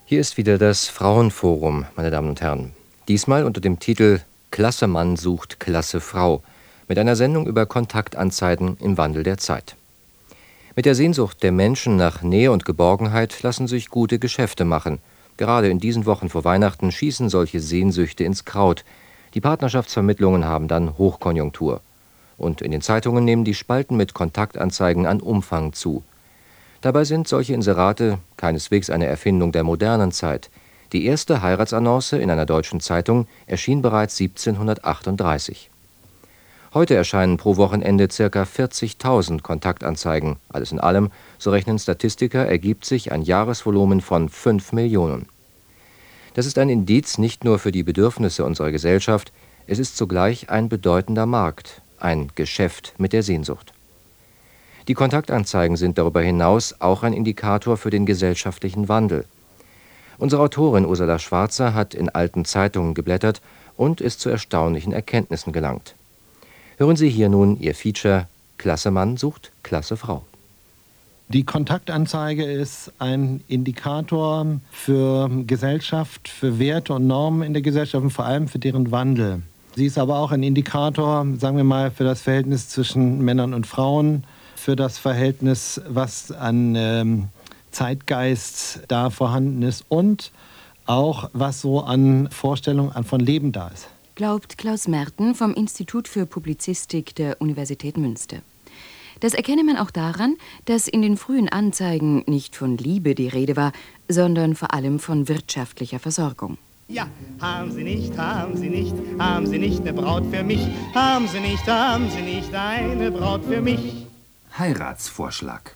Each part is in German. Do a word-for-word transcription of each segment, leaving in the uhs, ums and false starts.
Hier ist wieder das Frauenforum, meine Damen und Herren. Diesmal unter dem Titel »Klasse Mann sucht Klasse Frau« mit einer Sendung über Kontaktanzeigen im Wandel der Zeit. Mit der Sehnsucht der Menschen nach Nähe und Geborgenheit lassen sich gute Geschäfte machen. Gerade in diesen Wochen vor Weihnachten schießen solche Sehnsüchte ins Kraut. Die Partnerschaftsvermittlungen haben dann Hochkonjunktur. Und in den Zeitungen nehmen die Spalten mit Kontaktanzeigen an Umfang zu. Dabei sind solche Inserate keineswegs eine Erfindung der modernen Zeit. Die erste Heiratsannonce in einer deutschen Zeitung erschien bereits siebzehnhundertachtunddreißig. Heute erscheinen pro Wochenende ca. vierzigtausend Kontaktanzeigen. Alles in allem, so rechnen Statistiker, ergibt sich ein Jahresvolumen von fünf Millionen. Das ist ein Indiz nicht nur für die Bedürfnisse unserer Gesellschaft, es ist zugleich ein bedeutender Markt, ein Geschäft mit der Sehnsucht. Die Kontaktanzeigen sind darüber hinaus auch ein Indikator für den gesellschaftlichen Wandel. Unsere Autorin Ursula Schwarzer hat in alten Zeitungen geblättert und ist zu erstaunlichen Erkenntnissen gelangt. Hören Sie hier nun ihr Feature »Klasse Mann sucht Klasse Frau«. Die Kontaktanzeige ist ein Indikator für Gesellschaft, für Werte und Normen in der Gesellschaft und vor allem für deren Wandel. Sie ist aber auch ein Indikator, sagen wir mal, für das Verhältnis zwischen Männern und Frauen, für das Verhältnis, was an ähm, Zeitgeist da vorhanden ist und auch, was so an Vorstellungen an von Leben da ist. Glaubt Klaus Merten vom Institut für Publizistik der Universität Münster. Das erkenne man auch daran, dass in den frühen Anzeigen nicht von Liebe die Rede war, sondern vor allem von wirtschaftlicher Versorgung. Ja, haben Sie nicht, haben Sie nicht, haben Sie nicht eine Braut für mich? Haben Sie nicht, haben Sie nicht eine Braut für mich? Heiratsvorschlag.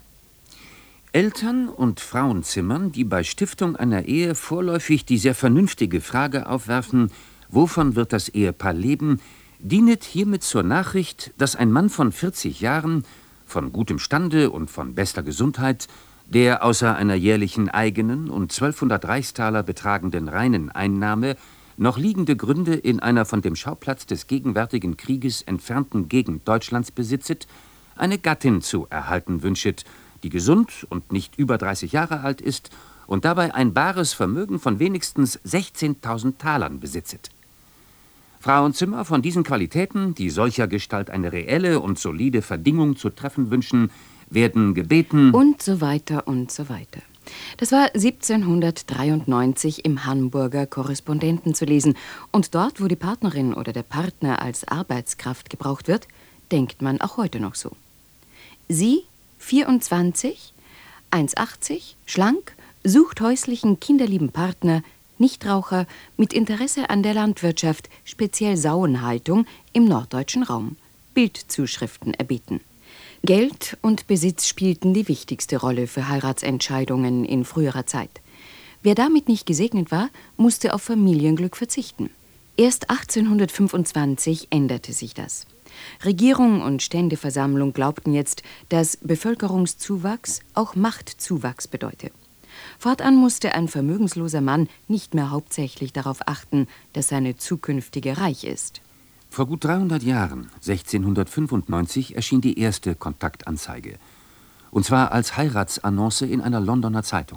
Eltern- und Frauenzimmern, die bei Stiftung einer Ehe vorläufig die sehr vernünftige Frage aufwerfen, wovon wird das Ehepaar leben, dienet hiermit zur Nachricht, dass ein Mann von vierzig Jahren, von gutem Stande und von bester Gesundheit, der außer einer jährlichen eigenen und zwölfhundert Reichstaler betragenden reinen Einnahme noch liegende Gründe in einer von dem Schauplatz des gegenwärtigen Krieges entfernten Gegend Deutschlands besitzet, eine Gattin zu erhalten wünschet, die gesund und nicht über dreißig Jahre alt ist und dabei ein bares Vermögen von wenigstens sechzehntausend Talern besitzet. Frauenzimmer von diesen Qualitäten, die solcher Gestalt eine reelle und solide Verdingung zu treffen wünschen, werden gebeten... Und so weiter und so weiter. Das war siebzehnhundertdreiundneunzig im Hamburger Korrespondenten zu lesen. Und dort, wo die Partnerin oder der Partner als Arbeitskraft gebraucht wird, denkt man auch heute noch so. Sie, vierundzwanzig, eins achtzig, schlank, sucht häuslichen, kinderlieben Partner, Nichtraucher, mit Interesse an der Landwirtschaft, speziell Sauenhaltung im norddeutschen Raum. Bildzuschriften erbeten. Geld und Besitz spielten die wichtigste Rolle für Heiratsentscheidungen in früherer Zeit. Wer damit nicht gesegnet war, musste auf Familienglück verzichten. Erst achtzehnhundertfünfundzwanzig änderte sich das. Regierung und Ständeversammlung glaubten jetzt, dass Bevölkerungszuwachs auch Machtzuwachs bedeute. Fortan musste ein vermögensloser Mann nicht mehr hauptsächlich darauf achten, dass seine zukünftige reich ist. Vor gut dreihundert Jahren, sechzehnhundertfünfundneunzig, erschien die erste Kontaktanzeige. Und zwar als Heiratsannonce in einer Londoner Zeitung.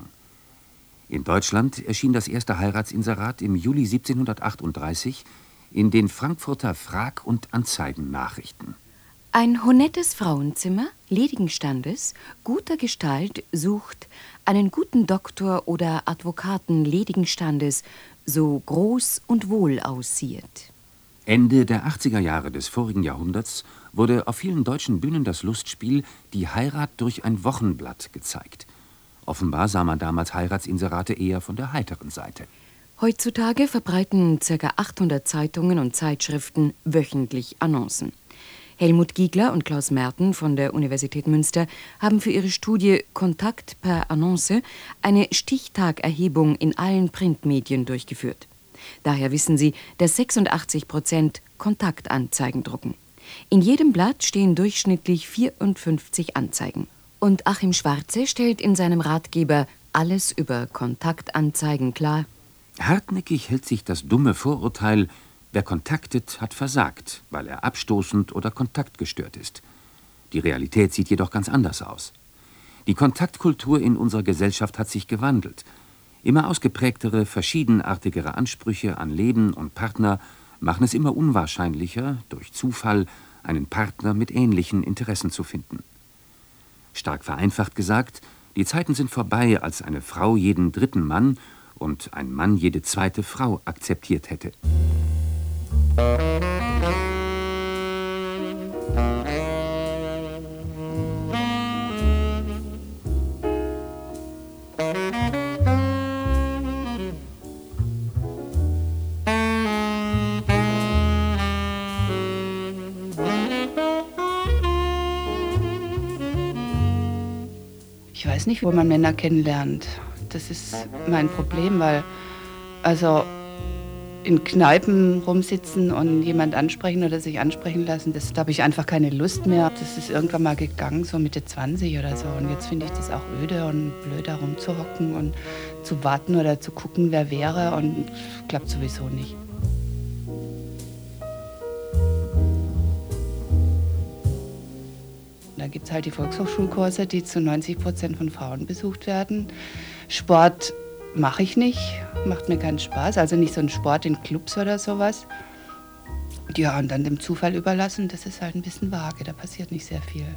In Deutschland erschien das erste Heiratsinserat im Juli siebzehnhundertachtunddreißig in den Frankfurter Frag- und Anzeigennachrichten. Ein honettes Frauenzimmer, ledigen Standes, guter Gestalt, sucht einen guten Doktor oder Advokaten ledigen Standes, so groß und wohl aussiehet. Ende der achtziger Jahre des vorigen Jahrhunderts wurde auf vielen deutschen Bühnen das Lustspiel Die Heirat durch ein Wochenblatt gezeigt. Offenbar sah man damals Heiratsinserate eher von der heiteren Seite. Heutzutage verbreiten ca. achthundert Zeitungen und Zeitschriften wöchentlich Annoncen. Helmut Giegler und Klaus Merten von der Universität Münster haben für ihre Studie Kontakt per Annonce eine Stichtagerhebung in allen Printmedien durchgeführt. Daher wissen sie, dass sechsundachtzig Prozent Kontaktanzeigen drucken. In jedem Blatt stehen durchschnittlich vierundfünfzig Anzeigen. Und Achim Schwarze stellt in seinem Ratgeber Alles über Kontaktanzeigen klar: Hartnäckig hält sich das dumme Vorurteil, wer kontaktet, hat versagt, weil er abstoßend oder kontaktgestört ist. Die Realität sieht jedoch ganz anders aus. Die Kontaktkultur in unserer Gesellschaft hat sich gewandelt. Immer ausgeprägtere, verschiedenartigere Ansprüche an Leben und Partner machen es immer unwahrscheinlicher, durch Zufall einen Partner mit ähnlichen Interessen zu finden. Stark vereinfacht gesagt, die Zeiten sind vorbei, als eine Frau jeden dritten Mann und ein Mann jede zweite Frau akzeptiert hätte. Ich weiß nicht, wo man Männer kennenlernt. Das ist mein Problem, weil also in Kneipen rumsitzen und jemand ansprechen oder sich ansprechen lassen, das, da habe ich einfach keine Lust mehr. Das ist irgendwann mal gegangen, so Mitte zwanzig oder so. Und jetzt finde ich das auch öde und blöd, da rumzuhocken und zu warten oder zu gucken, wer wäre. Und klappt sowieso nicht. Da gibt es halt die Volkshochschulkurse, die zu neunzig Prozent von Frauen besucht werden. Sport mache ich nicht, macht mir keinen Spaß, also nicht so ein Sport in Clubs oder sowas. Ja, und dann dem Zufall überlassen, das ist halt ein bisschen vage, da passiert nicht sehr viel.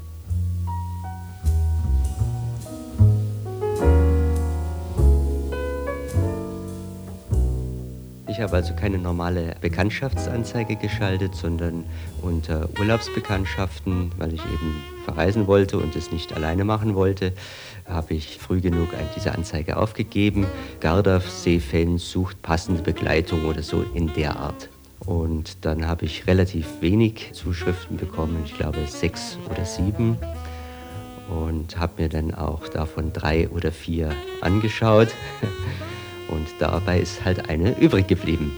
Ich habe also keine normale Bekanntschaftsanzeige geschaltet, sondern unter Urlaubsbekanntschaften, weil ich eben verreisen wollte und es nicht alleine machen wollte, habe ich früh genug diese Anzeige aufgegeben. Gardasee-Fans sucht passende Begleitung oder so in der Art. Und dann habe ich relativ wenig Zuschriften bekommen, ich glaube sechs oder sieben. Und habe mir dann auch davon drei oder vier angeschaut. Und dabei ist halt eine übrig geblieben.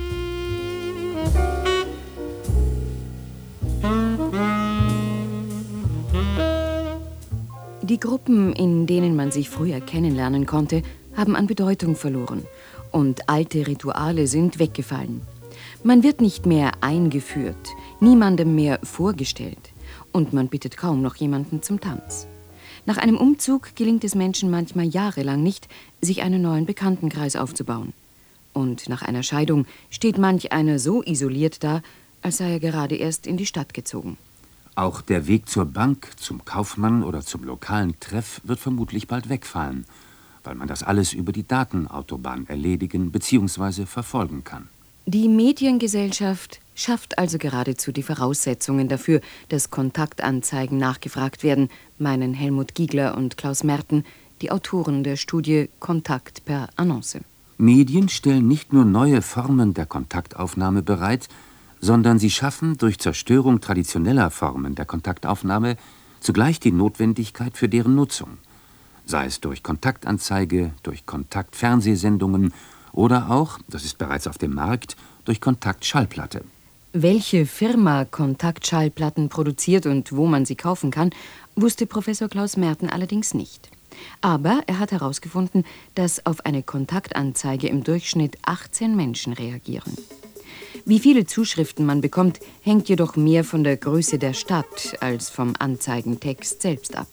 Die Gruppen, in denen man sich früher kennenlernen konnte, haben an Bedeutung verloren. Und alte Rituale sind weggefallen. Man wird nicht mehr eingeführt, niemandem mehr vorgestellt. Und man bittet kaum noch jemanden zum Tanz. Nach einem Umzug gelingt es Menschen manchmal jahrelang nicht, sich einen neuen Bekanntenkreis aufzubauen. Und nach einer Scheidung steht manch einer so isoliert da, als sei er gerade erst in die Stadt gezogen. Auch der Weg zur Bank, zum Kaufmann oder zum lokalen Treff wird vermutlich bald wegfallen, weil man das alles über die Datenautobahn erledigen bzw. verfolgen kann. Die Mediengesellschaft schafft also geradezu die Voraussetzungen dafür, dass Kontaktanzeigen nachgefragt werden, meinen Helmut Giegler und Klaus Merten, die Autoren der Studie Kontakt per Annonce. Medien stellen nicht nur neue Formen der Kontaktaufnahme bereit, sondern sie schaffen durch Zerstörung traditioneller Formen der Kontaktaufnahme zugleich die Notwendigkeit für deren Nutzung. Sei es durch Kontaktanzeige, durch Kontaktfernsehsendungen oder auch, das ist bereits auf dem Markt, durch Kontaktschallplatte. Welche Firma Kontaktschallplatten produziert und wo man sie kaufen kann, wusste Professor Klaus Merten allerdings nicht. Aber er hat herausgefunden, dass auf eine Kontaktanzeige im Durchschnitt achtzehn Menschen reagieren. Wie viele Zuschriften man bekommt, hängt jedoch mehr von der Größe der Stadt als vom Anzeigentext selbst ab.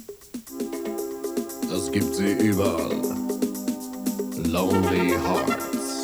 Das gibt sie überall. Lonely Hearts.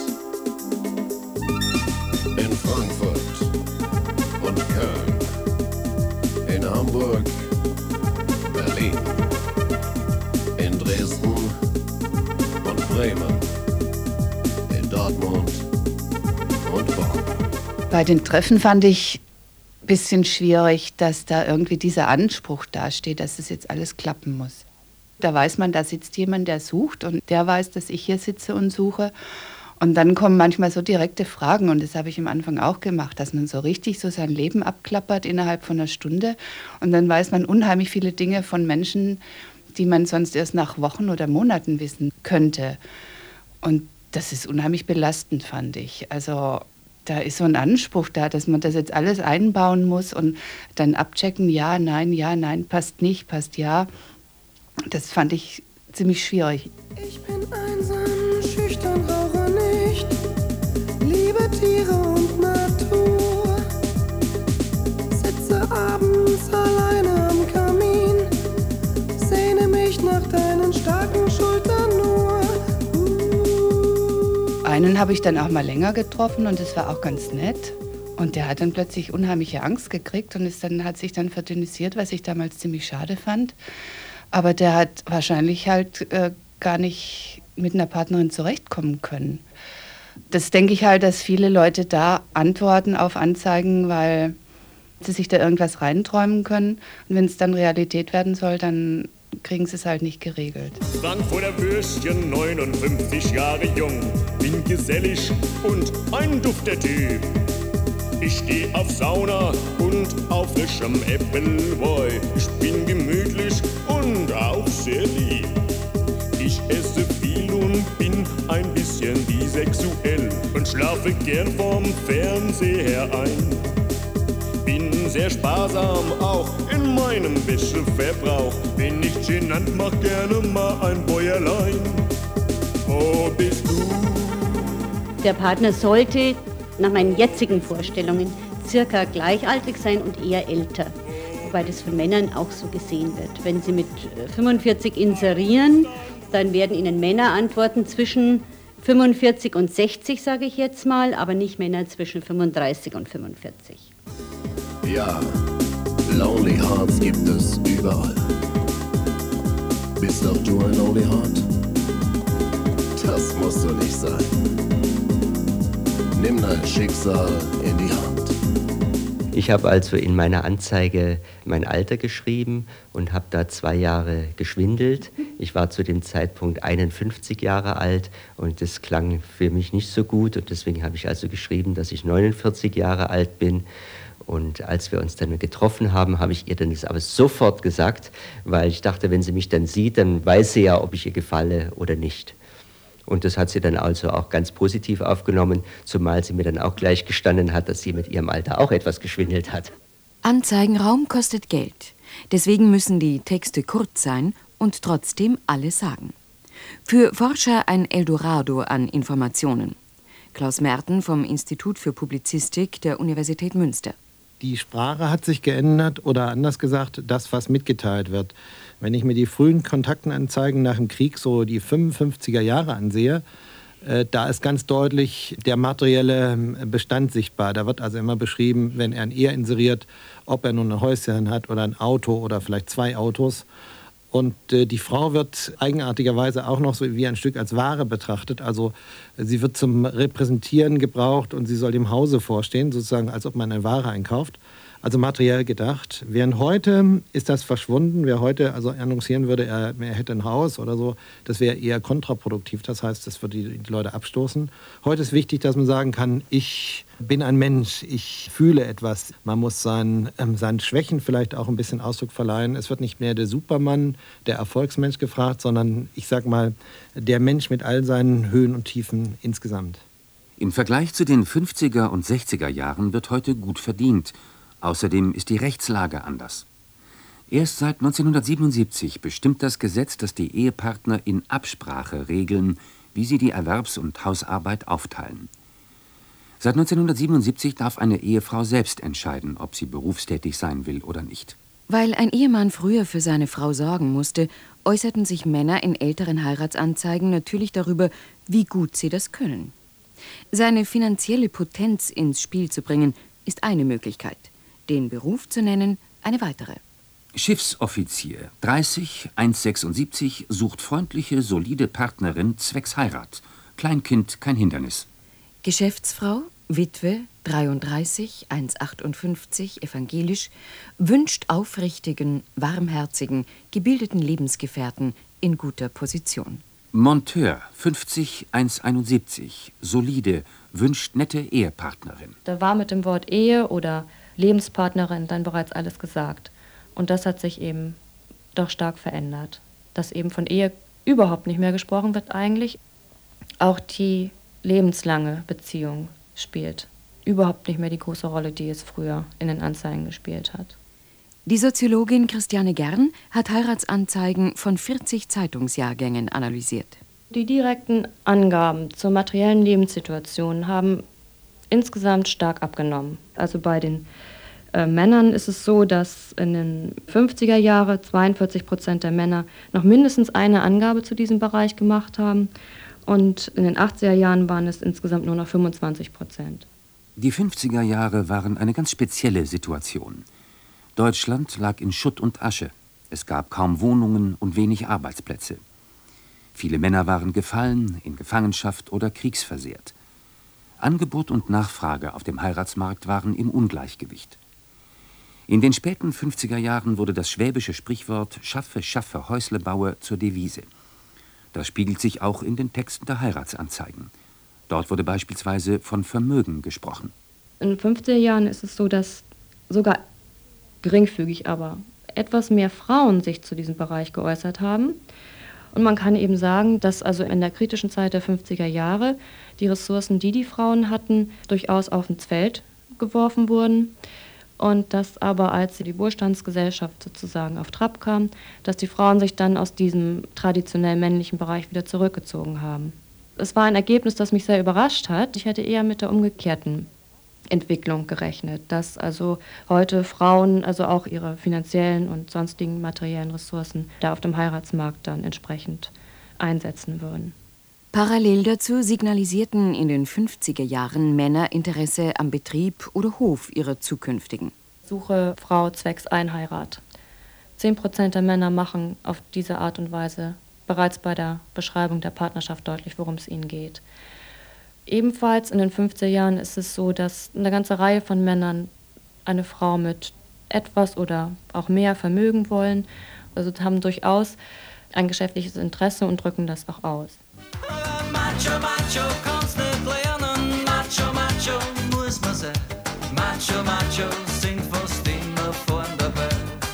In Frankfurt und Köln. In Hamburg, Berlin. In Dresden und Bremen. In Dortmund und Bonn. Bei den Treffen fand ich ein bisschen schwierig, dass da irgendwie dieser Anspruch dasteht, dass es jetzt alles klappen muss. Da weiß man, da sitzt jemand, der sucht und der weiß, dass ich hier sitze und suche. Und dann kommen manchmal so direkte Fragen und das habe ich am Anfang auch gemacht, dass man so richtig so sein Leben abklappert innerhalb von einer Stunde. Und dann weiß man unheimlich viele Dinge von Menschen, die man sonst erst nach Wochen oder Monaten wissen könnte. Und das ist unheimlich belastend, fand ich. Also da ist so ein Anspruch da, dass man das jetzt alles einbauen muss und dann abchecken, ja, nein, ja, nein, passt nicht, passt ja. Das fand ich ziemlich schwierig. Ich bin einsam, schüchtern, rauche nicht, liebe Tiere und Natur. Sitze abends alleine am Kamin, sehne mich nach deinen starken Schultern nur. einen habe ich dann auch mal länger getroffen und das war auch ganz nett. Und der hat dann plötzlich unheimliche Angst gekriegt und ist dann, hat sich dann verdünnisiert, was ich damals ziemlich schade fand. Aber der hat wahrscheinlich halt äh, gar nicht mit einer Partnerin zurechtkommen können. Das denke ich halt, dass viele Leute da antworten auf Anzeigen, weil sie sich da irgendwas reinträumen können. Und wenn es dann Realität werden soll, dann kriegen sie es halt nicht geregelt. Frankfurter Würstchen, neunundfünfzig Jahre jung, bin gesellig und ein dufter Typ. Ich geh auf Sauna und auf frischem Appleboy. Ich bin gemütlich und auch sehr lieb. Ich esse viel und bin ein bisschen bisexuell und schlafe gern vom Fernseher ein. Bin sehr sparsam auch in meinem Wäscheverbrauch. Bin nicht genannt, mach gerne mal ein Bäuerlein. Wo bist du? Der Partner sollte nach meinen jetzigen Vorstellungen circa gleichaltrig sein und eher älter. Wobei das von Männern auch so gesehen wird. Wenn sie mit fünfundvierzig inserieren, dann werden ihnen Männer antworten zwischen fünfundvierzig und sechzig, sage ich jetzt mal, aber nicht Männer zwischen fünfunddreißig und fünfundvierzig. Ja, Lonely Hearts gibt es überall. Bist auch du ein Lonely Heart? Das musst du nicht sein. Nimm dein Schicksal in die Hand. Ich habe also in meiner Anzeige mein Alter geschrieben und habe da zwei Jahre geschwindelt. Ich war zu dem Zeitpunkt einundfünfzig Jahre alt und das klang für mich nicht so gut. Und deswegen habe ich also geschrieben, dass ich neunundvierzig Jahre alt bin. Und als wir uns dann getroffen haben, habe ich ihr dann das aber sofort gesagt, weil ich dachte, wenn sie mich dann sieht, dann weiß sie ja, ob ich ihr gefalle oder nicht. Und das hat sie dann also auch ganz positiv aufgenommen, zumal sie mir dann auch gleich gestanden hat, dass sie mit ihrem Alter auch etwas geschwindelt hat. Anzeigenraum kostet Geld. Deswegen müssen die Texte kurz sein und trotzdem alles sagen. Für Forscher ein Eldorado an Informationen. Klaus Merten vom Institut für Publizistik der Universität Münster. Die Sprache hat sich geändert oder anders gesagt, das, was mitgeteilt wird. Wenn ich mir die frühen Kontaktenanzeigen nach dem Krieg, so die fünfundfünfziger Jahre ansehe, äh, da ist ganz deutlich der materielle Bestand sichtbar. Da wird also immer beschrieben, wenn er ein Ehe inseriert, ob er nun ein Häuschen hat oder ein Auto oder vielleicht zwei Autos. Und äh, die Frau wird eigenartigerweise auch noch so wie ein Stück als Ware betrachtet. Also sie wird zum Repräsentieren gebraucht und sie soll dem Hause vorstehen, sozusagen als ob man eine Ware einkauft. Also materiell gedacht. Während heute ist das verschwunden. Wer heute also annoncieren würde, er, er hätte ein Haus oder so, das wäre eher kontraproduktiv. Das heißt, das würde die, die Leute abstoßen. Heute ist wichtig, dass man sagen kann, ich bin ein Mensch, ich fühle etwas. Man muss seinen, ähm, seinen Schwächen vielleicht auch ein bisschen Ausdruck verleihen. Es wird nicht mehr der Supermann, der Erfolgsmensch gefragt, sondern ich sag mal, der Mensch mit all seinen Höhen und Tiefen insgesamt. Im Vergleich zu den fünfziger und sechziger Jahren wird heute gut verdient. Außerdem ist die Rechtslage anders. Erst seit neunzehnhundertsiebenundsiebzig bestimmt das Gesetz, dass die Ehepartner in Absprache regeln, wie sie die Erwerbs- und Hausarbeit aufteilen. Seit neunzehnhundertsiebenundsiebzig darf eine Ehefrau selbst entscheiden, ob sie berufstätig sein will oder nicht. Weil ein Ehemann früher für seine Frau sorgen musste, äußerten sich Männer in älteren Heiratsanzeigen natürlich darüber, wie gut sie das können. Seine finanzielle Potenz ins Spiel zu bringen, ist eine Möglichkeit. Den Beruf zu nennen, eine weitere. Schiffsoffizier, dreißig, eins Komma sechsundsiebzig, sucht freundliche, solide Partnerin zwecks Heirat. Kleinkind kein Hindernis. Geschäftsfrau, Witwe, dreiunddreißig, eins Komma achtundfünfzig, evangelisch, wünscht aufrichtigen, warmherzigen, gebildeten Lebensgefährten in guter Position. Monteur, fünfzig, eins Komma einundsiebzig, solide, wünscht nette Ehepartnerin. Da war mit dem Wort Ehe oder Lebenspartnerin dann bereits alles gesagt. Und das hat sich eben doch stark verändert. Dass eben von Ehe überhaupt nicht mehr gesprochen wird eigentlich. Auch die lebenslange Beziehung spielt überhaupt nicht mehr die große Rolle, die es früher in den Anzeigen gespielt hat. Die Soziologin Christiane Gern hat Heiratsanzeigen von vierzig Zeitungsjahrgängen analysiert. Die direkten Angaben zur materiellen Lebenssituation haben insgesamt stark abgenommen. Also bei den äh, Männern ist es so, dass in den fünfziger Jahren zweiundvierzig Prozent der Männer noch mindestens eine Angabe zu diesem Bereich gemacht haben Und in den achtziger Jahren waren es insgesamt nur noch fünfundzwanzig Prozent. Die fünfziger Jahre waren eine ganz spezielle Situation. Deutschland lag in Schutt und Asche. Es gab kaum Wohnungen und wenig Arbeitsplätze. Viele Männer waren gefallen, in Gefangenschaft oder kriegsversehrt. Angebot und Nachfrage auf dem Heiratsmarkt waren im Ungleichgewicht. In den späten fünfziger Jahren wurde das schwäbische Sprichwort »Schaffe, schaffe, Häusle baue« zur Devise. Das spiegelt sich auch in den Texten der Heiratsanzeigen. Dort wurde beispielsweise von Vermögen gesprochen. In den fünfziger Jahren ist es so, dass sogar geringfügig, aber etwas mehr Frauen sich zu diesem Bereich geäußert haben. Und man kann eben sagen, dass also in der kritischen Zeit der fünfziger Jahre die Ressourcen, die die Frauen hatten, durchaus auf ins Feld geworfen wurden. Und dass aber, als die Wohlstandsgesellschaft sozusagen auf Trab kam, dass die Frauen sich dann aus diesem traditionell männlichen Bereich wieder zurückgezogen haben. Es war ein Ergebnis, das mich sehr überrascht hat. Ich hätte eher mit der umgekehrten Entwicklung gerechnet, dass also heute Frauen also auch ihre finanziellen und sonstigen materiellen Ressourcen da auf dem Heiratsmarkt dann entsprechend einsetzen würden. Parallel dazu signalisierten in den fünfziger Jahren Männer Interesse am Betrieb oder Hof ihrer zukünftigen. Suche Frau zwecks Einheirat. Zehn Prozent der Männer machen auf diese Art und Weise bereits bei der Beschreibung der Partnerschaft deutlich, worum es ihnen geht. Ebenfalls in den fünfziger Jahren ist es so, dass eine ganze Reihe von Männern eine Frau mit etwas oder auch mehr Vermögen wollen. Also haben durchaus ein geschäftliches Interesse und drücken das auch aus. Macho, Macho, kannst nicht lernen. Macho, Macho, muss man sein. Macho, Macho, sind fast immer vorn dabei.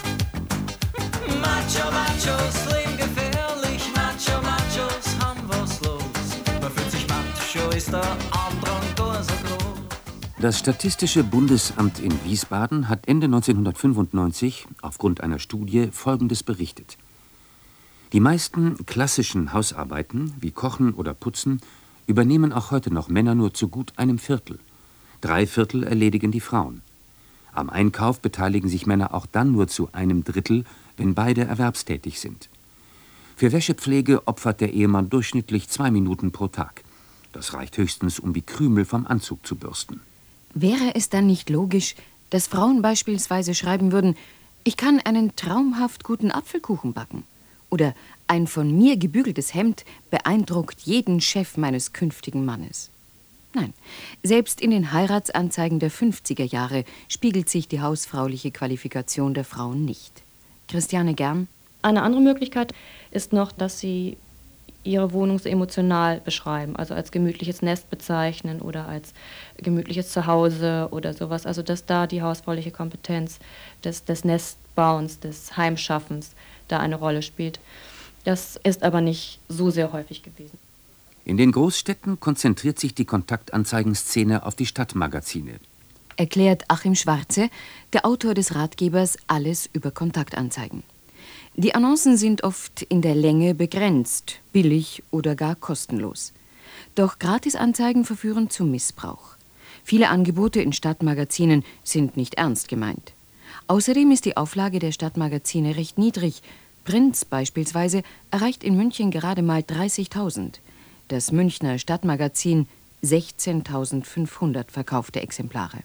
Macho, Machos leben gefährlich. Macho, Machos haben was los. Man fühlt sich macho, ist der Andrang gar so groß. Das Statistische Bundesamt in Wiesbaden hat Ende neunzehnhundertfünfundneunzig aufgrund einer Studie Folgendes berichtet. Die meisten klassischen Hausarbeiten, wie Kochen oder Putzen, übernehmen auch heute noch Männer nur zu gut einem Viertel. Drei Viertel erledigen die Frauen. Am Einkauf beteiligen sich Männer auch dann nur zu einem Drittel, wenn beide erwerbstätig sind. Für Wäschepflege opfert der Ehemann durchschnittlich zwei Minuten pro Tag. Das reicht höchstens, um die Krümel vom Anzug zu bürsten. Wäre es dann nicht logisch, dass Frauen beispielsweise schreiben würden, ich kann einen traumhaft guten Apfelkuchen backen? Oder ein von mir gebügeltes Hemd beeindruckt jeden Chef meines künftigen Mannes? Nein, selbst in den Heiratsanzeigen der fünfziger Jahre spiegelt sich die hausfrauliche Qualifikation der Frauen nicht. Christiane Gern? Eine andere Möglichkeit ist noch, dass sie ihre Wohnung so emotional beschreiben, also als gemütliches Nest bezeichnen oder als gemütliches Zuhause oder sowas. Also dass da die hausfrauliche Kompetenz des, des Nestbauens, des Heimschaffens da eine Rolle spielt. Das ist aber nicht so sehr häufig gewesen. In den Großstädten konzentriert sich die Kontaktanzeigenszene auf die Stadtmagazine. Erklärt Achim Schwarze, der Autor des Ratgebers Alles über Kontaktanzeigen. Die Annoncen sind oft in der Länge begrenzt, billig oder gar kostenlos. Doch Gratisanzeigen verführen zum Missbrauch. Viele Angebote in Stadtmagazinen sind nicht ernst gemeint. Außerdem ist die Auflage der Stadtmagazine recht niedrig. Prinz beispielsweise erreicht in München gerade mal dreißigtausend. Das Münchner Stadtmagazin sechzehntausendfünfhundert verkaufte Exemplare.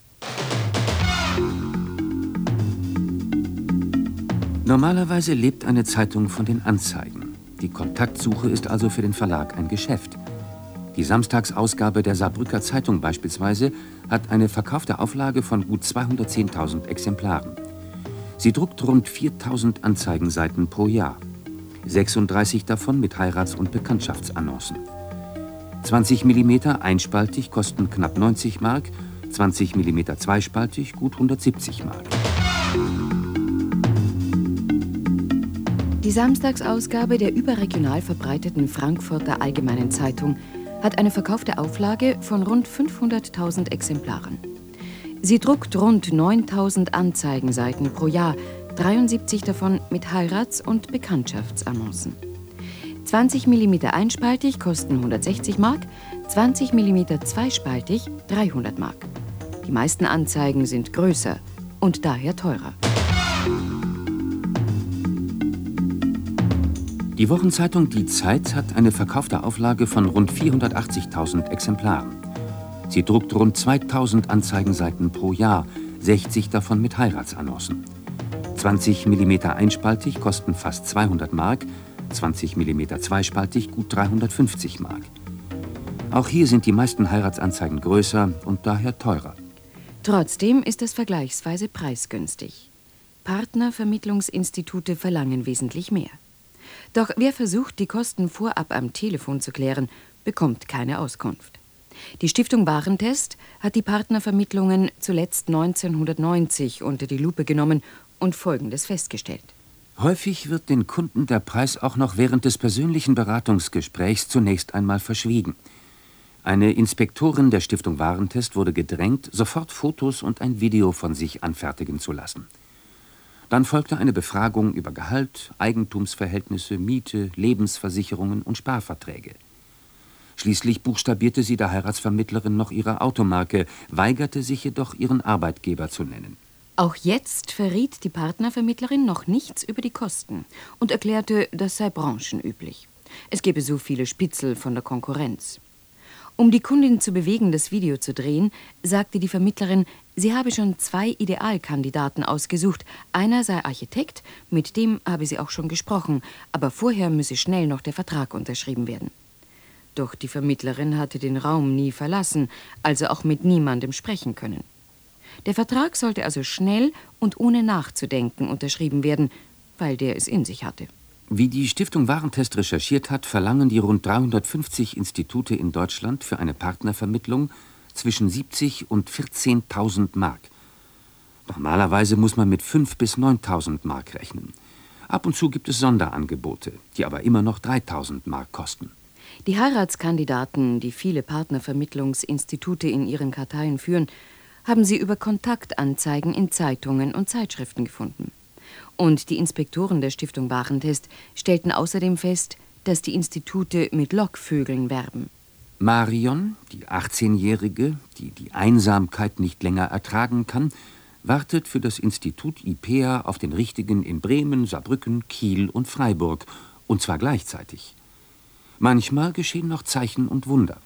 Normalerweise lebt eine Zeitung von den Anzeigen. Die Kontaktsuche ist also für den Verlag ein Geschäft. Die Samstagsausgabe der Saarbrücker Zeitung beispielsweise hat eine verkaufte Auflage von gut zweihundertzehntausend Exemplaren. Sie druckt rund viertausend Anzeigenseiten pro Jahr. sechsunddreißig davon mit Heirats- und Bekanntschaftsannoncen. zwanzig Millimeter einspaltig kosten knapp neunzig Mark, zwanzig Millimeter zweispaltig gut hundertsiebzig Mark. Die Samstagsausgabe der überregional verbreiteten Frankfurter Allgemeinen Zeitung hat eine verkaufte Auflage von rund fünfhunderttausend Exemplaren. Sie druckt rund neuntausend Anzeigenseiten pro Jahr, dreiundsiebzig davon mit Heirats- und Bekanntschaftsannoncen. zwanzig Millimeter einspaltig kosten hundertsechzig Mark, zwanzig Millimeter zweispaltig dreihundert Mark. Die meisten Anzeigen sind größer und daher teurer. Die Wochenzeitung Die Zeit hat eine verkaufte Auflage von rund vierhundertachtzigtausend Exemplaren. Sie druckt rund zweitausend Anzeigenseiten pro Jahr, sechzig davon mit Heiratsannoncen. zwanzig Millimeter einspaltig kosten fast zweihundert Mark, zwanzig Millimeter zweispaltig gut dreihundertfünfzig Mark. Auch hier sind die meisten Heiratsanzeigen größer und daher teurer. Trotzdem ist es vergleichsweise preisgünstig. Partnervermittlungsinstitute verlangen wesentlich mehr. Doch wer versucht, die Kosten vorab am Telefon zu klären, bekommt keine Auskunft. Die Stiftung Warentest hat die Partnervermittlungen zuletzt neunzehnhundertneunzig unter die Lupe genommen und Folgendes festgestellt. Häufig wird den Kunden der Preis auch noch während des persönlichen Beratungsgesprächs zunächst einmal verschwiegen. Eine Inspektorin der Stiftung Warentest wurde gedrängt, sofort Fotos und ein Video von sich anfertigen zu lassen. Dann folgte eine Befragung über Gehalt, Eigentumsverhältnisse, Miete, Lebensversicherungen und Sparverträge. Schließlich buchstabierte sie der Heiratsvermittlerin noch ihre Automarke, weigerte sich jedoch, ihren Arbeitgeber zu nennen. Auch jetzt verriet die Partnervermittlerin noch nichts über die Kosten und erklärte, das sei branchenüblich. Es gebe so viele Spitzel von der Konkurrenz. Um die Kundin zu bewegen, das Video zu drehen, sagte die Vermittlerin, sie habe schon zwei Idealkandidaten ausgesucht. Einer sei Architekt, mit dem habe sie auch schon gesprochen, aber vorher müsse schnell noch der Vertrag unterschrieben werden. Doch die Vermittlerin hatte den Raum nie verlassen, also auch mit niemandem sprechen können. Der Vertrag sollte also schnell und ohne nachzudenken unterschrieben werden, weil der es in sich hatte. Wie die Stiftung Warentest recherchiert hat, verlangen die rund dreihundertfünfzig Institute in Deutschland für eine Partnervermittlung zwischen siebzig und vierzehntausend Mark. Normalerweise muss man mit fünftausend bis neuntausend Mark rechnen. Ab und zu gibt es Sonderangebote, die aber immer noch dreitausend Mark kosten. Die Heiratskandidaten, die viele Partnervermittlungsinstitute in ihren Karteien führen, haben sie über Kontaktanzeigen in Zeitungen und Zeitschriften gefunden. Und die Inspektoren der Stiftung Warentest stellten außerdem fest, dass die Institute mit Lockvögeln werben. Marion, die achtzehnjährige, die die Einsamkeit nicht länger ertragen kann, wartet für das Institut I P E A auf den Richtigen in Bremen, Saarbrücken, Kiel und Freiburg, und zwar gleichzeitig. Manchmal geschehen noch Zeichen und Wunder.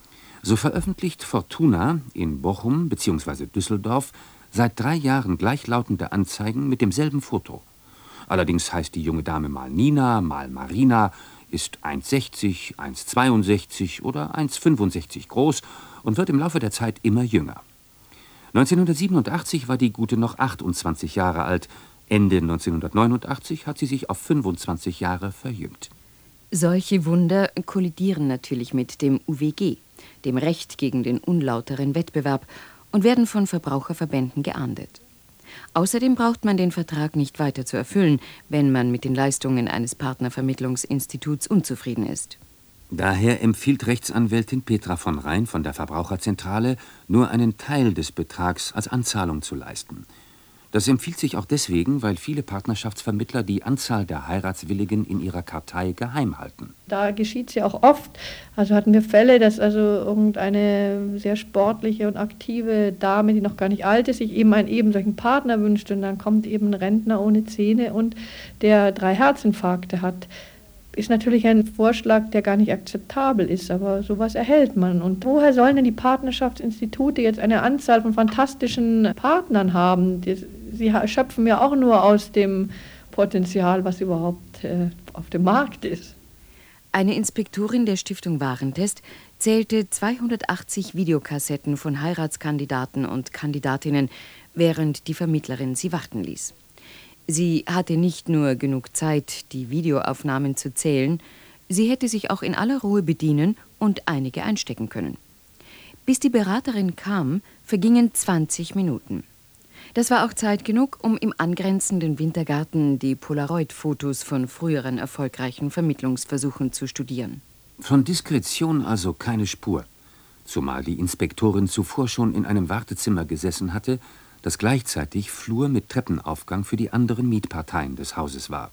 So veröffentlicht Fortuna in Bochum bzw. Düsseldorf seit drei Jahren gleichlautende Anzeigen mit demselben Foto. Allerdings heißt die junge Dame mal Nina, mal Marina, ist eins sechzig, eins zweiundsechzig oder eins fünfundsechzig groß und wird im Laufe der Zeit immer jünger. neunzehnhundertsiebenundachtzig war die Gute noch achtundzwanzig Jahre alt. Ende neunzehnhundertneunundachtzig hat sie sich auf fünfundzwanzig Jahre verjüngt. Solche Wunder kollidieren natürlich mit dem U W G, dem Recht gegen den unlauteren Wettbewerb, und werden von Verbraucherverbänden geahndet. Außerdem braucht man den Vertrag nicht weiter zu erfüllen, wenn man mit den Leistungen eines Partnervermittlungsinstituts unzufrieden ist. Daher empfiehlt Rechtsanwältin Petra von Rhein von der Verbraucherzentrale, nur einen Teil des Betrags als Anzahlung zu leisten. Das empfiehlt sich auch deswegen, weil viele Partnerschaftsvermittler die Anzahl der Heiratswilligen in ihrer Kartei geheim halten. Da geschieht es ja auch oft. Also hatten wir Fälle, dass also irgendeine sehr sportliche und aktive Dame, die noch gar nicht alt ist, sich eben einen eben solchen Partner wünscht, und dann kommt eben ein Rentner ohne Zähne und der drei Herzinfarkte hat. Ist natürlich ein Vorschlag, der gar nicht akzeptabel ist, aber sowas erhält man. Und woher sollen denn die Partnerschaftsinstitute jetzt eine Anzahl von fantastischen Partnern haben? Sie schöpfen ja auch nur aus dem Potenzial, was überhaupt äh, auf dem Markt ist. Eine Inspektorin der Stiftung Warentest zählte zweihundertachtzig Videokassetten von Heiratskandidaten und Kandidatinnen, während die Vermittlerin sie warten ließ. Sie hatte nicht nur genug Zeit, die Videoaufnahmen zu zählen, sie hätte sich auch in aller Ruhe bedienen und einige einstecken können. Bis die Beraterin kam, vergingen zwanzig Minuten. Das war auch Zeit genug, um im angrenzenden Wintergarten die Polaroid-Fotos von früheren erfolgreichen Vermittlungsversuchen zu studieren. Von Diskretion also keine Spur, zumal die Inspektorin zuvor schon in einem Wartezimmer gesessen hatte, das gleichzeitig Flur mit Treppenaufgang für die anderen Mietparteien des Hauses war.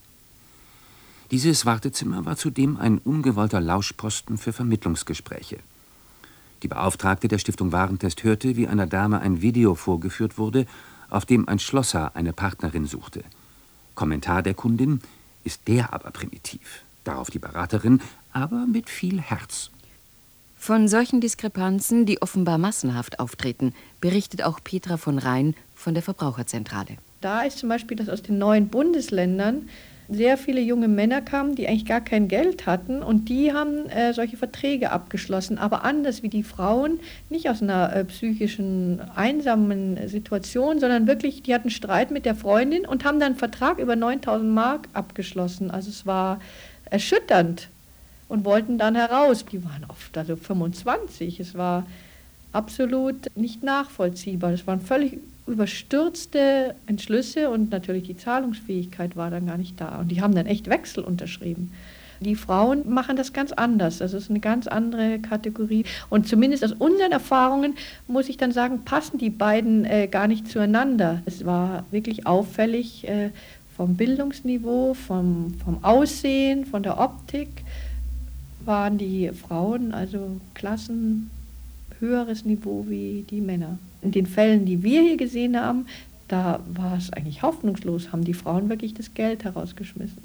Dieses Wartezimmer war zudem ein ungewollter Lauschposten für Vermittlungsgespräche. Die Beauftragte der Stiftung Warentest hörte, wie einer Dame ein Video vorgeführt wurde, auf dem ein Schlosser eine Partnerin suchte. Kommentar der Kundin: Ist der aber primitiv. Darauf die Beraterin, aber mit viel Herz. Von solchen Diskrepanzen, die offenbar massenhaft auftreten, berichtet auch Petra von Rhein von der Verbraucherzentrale. Da ist zum Beispiel, dass aus den neuen Bundesländern sehr viele junge Männer kamen, die eigentlich gar kein Geld hatten, und die haben äh, solche Verträge abgeschlossen, aber anders wie die Frauen, nicht aus einer äh, psychischen, einsamen Situation, sondern wirklich, die hatten Streit mit der Freundin und haben dann einen Vertrag über neuntausend Mark abgeschlossen. Also es war erschütternd und wollten dann heraus. Die waren oft also fünfundzwanzig, es war absolut nicht nachvollziehbar. Das waren völlig überstürzte Entschlüsse und natürlich die Zahlungsfähigkeit war dann gar nicht da. Und die haben dann echt Wechsel unterschrieben. Die Frauen machen das ganz anders. Das ist eine ganz andere Kategorie. Und zumindest aus unseren Erfahrungen, muss ich dann sagen, passen die beiden äh, gar nicht zueinander. Es war wirklich auffällig äh, vom Bildungsniveau, vom, vom Aussehen, von der Optik, waren die Frauen also Klassen höheres Niveau wie die Männer. In den Fällen, die wir hier gesehen haben, da war es eigentlich hoffnungslos, haben die Frauen wirklich das Geld herausgeschmissen.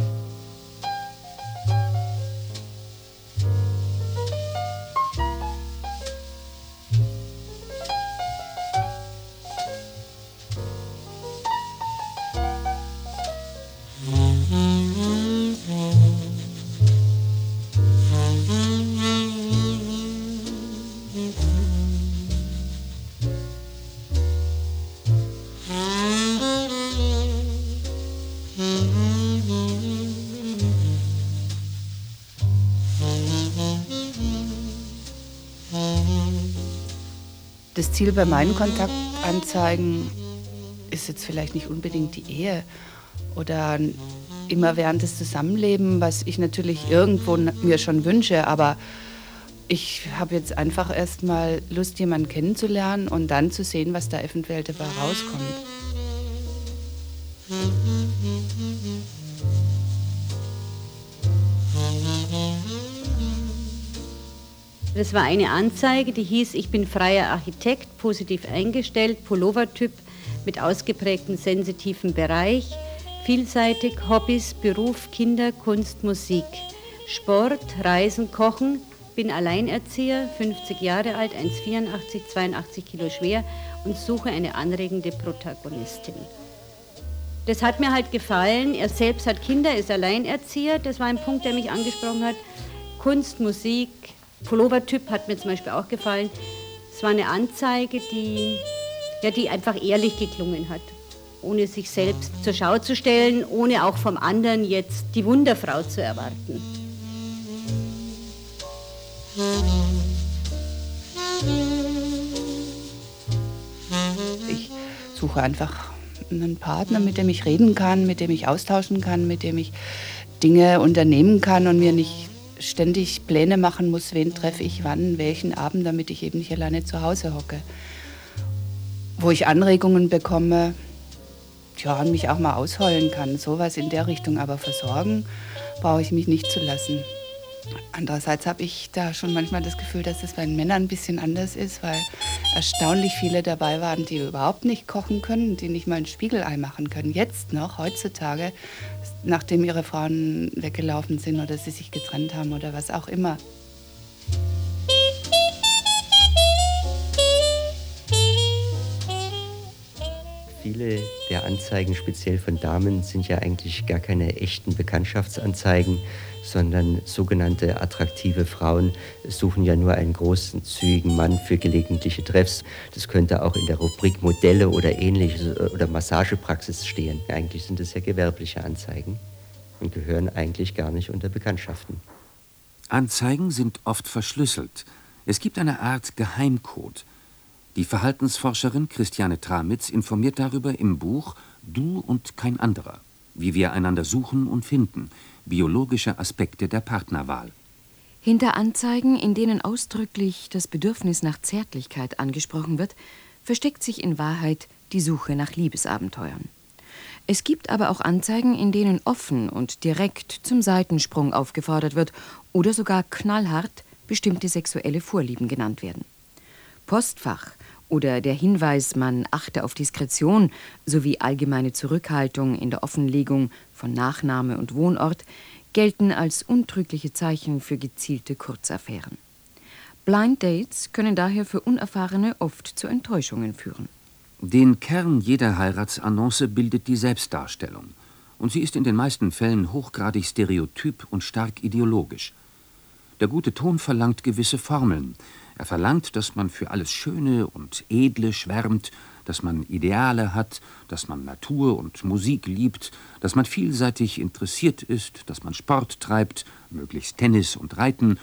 Das Ziel bei meinen Kontaktanzeigen ist jetzt vielleicht nicht unbedingt die Ehe oder immer während des Zusammenlebens, was ich natürlich irgendwo mir schon wünsche, aber ich habe jetzt einfach erst mal Lust, jemanden kennenzulernen und dann zu sehen, was da eventuell dabei rauskommt. Das war eine Anzeige, die hieß, ich bin freier Architekt, positiv eingestellt, Pullovertyp mit ausgeprägtem sensitiven Bereich, vielseitig, Hobbys, Beruf, Kinder, Kunst, Musik, Sport, Reisen, Kochen, bin Alleinerzieher, fünfzig Jahre alt, eins Komma vierundachtzig, zweiundachtzig Kilo schwer und suche eine anregende Protagonistin. Das hat mir halt gefallen, er selbst hat Kinder, ist Alleinerzieher, das war ein Punkt, der mich angesprochen hat, Kunst, Musik, Pullovertyp hat mir zum Beispiel auch gefallen. Es war eine Anzeige, die, ja, die einfach ehrlich geklungen hat. Ohne sich selbst zur Schau zu stellen, ohne auch vom anderen jetzt die Wunderfrau zu erwarten. Ich suche einfach einen Partner, mit dem ich reden kann, mit dem ich austauschen kann, mit dem ich Dinge unternehmen kann und mir nicht ständig Pläne machen muss, wen treffe ich wann, welchen Abend, damit ich eben nicht alleine zu Hause hocke. Wo ich Anregungen bekomme, ja, und mich auch mal ausheulen kann, sowas in der Richtung, aber versorgen brauche ich mich nicht zu lassen. Andererseits habe ich da schon manchmal das Gefühl, dass das bei den Männern ein bisschen anders ist, weil erstaunlich viele dabei waren, die überhaupt nicht kochen können, die nicht mal ein Spiegelei machen können. Jetzt noch, heutzutage, nachdem ihre Frauen weggelaufen sind oder sie sich getrennt haben oder was auch immer. Viele der Anzeigen, speziell von Damen, sind ja eigentlich gar keine echten Bekanntschaftsanzeigen, sondern sogenannte attraktive Frauen suchen ja nur einen großen, zügigen Mann für gelegentliche Treffs. Das könnte auch in der Rubrik Modelle oder ähnliches oder Massagepraxis stehen. Eigentlich sind es ja gewerbliche Anzeigen und gehören eigentlich gar nicht unter Bekanntschaften. Anzeigen sind oft verschlüsselt. Es gibt eine Art Geheimcode. Die Verhaltensforscherin Christiane Tramitz informiert darüber im Buch »Du und kein anderer«, wie wir einander suchen und finden, biologische Aspekte der Partnerwahl. Hinter Anzeigen, in denen ausdrücklich das Bedürfnis nach Zärtlichkeit angesprochen wird, versteckt sich in Wahrheit die Suche nach Liebesabenteuern. Es gibt aber auch Anzeigen, in denen offen und direkt zum Seitensprung aufgefordert wird oder sogar knallhart bestimmte sexuelle Vorlieben genannt werden. Postfach oder der Hinweis, man achte auf Diskretion sowie allgemeine Zurückhaltung in der Offenlegung von Nachname und Wohnort gelten als untrügliche Zeichen für gezielte Kurzaffären. Blind Dates können daher für Unerfahrene oft zu Enttäuschungen führen. Den Kern jeder Heiratsannonce bildet die Selbstdarstellung. Und sie ist in den meisten Fällen hochgradig stereotyp und stark ideologisch. Der gute Ton verlangt gewisse Formeln. Er verlangt, dass man für alles Schöne und Edle schwärmt, dass man Ideale hat, dass man Natur und Musik liebt, dass man vielseitig interessiert ist, dass man Sport treibt, möglichst Tennis und Reiten.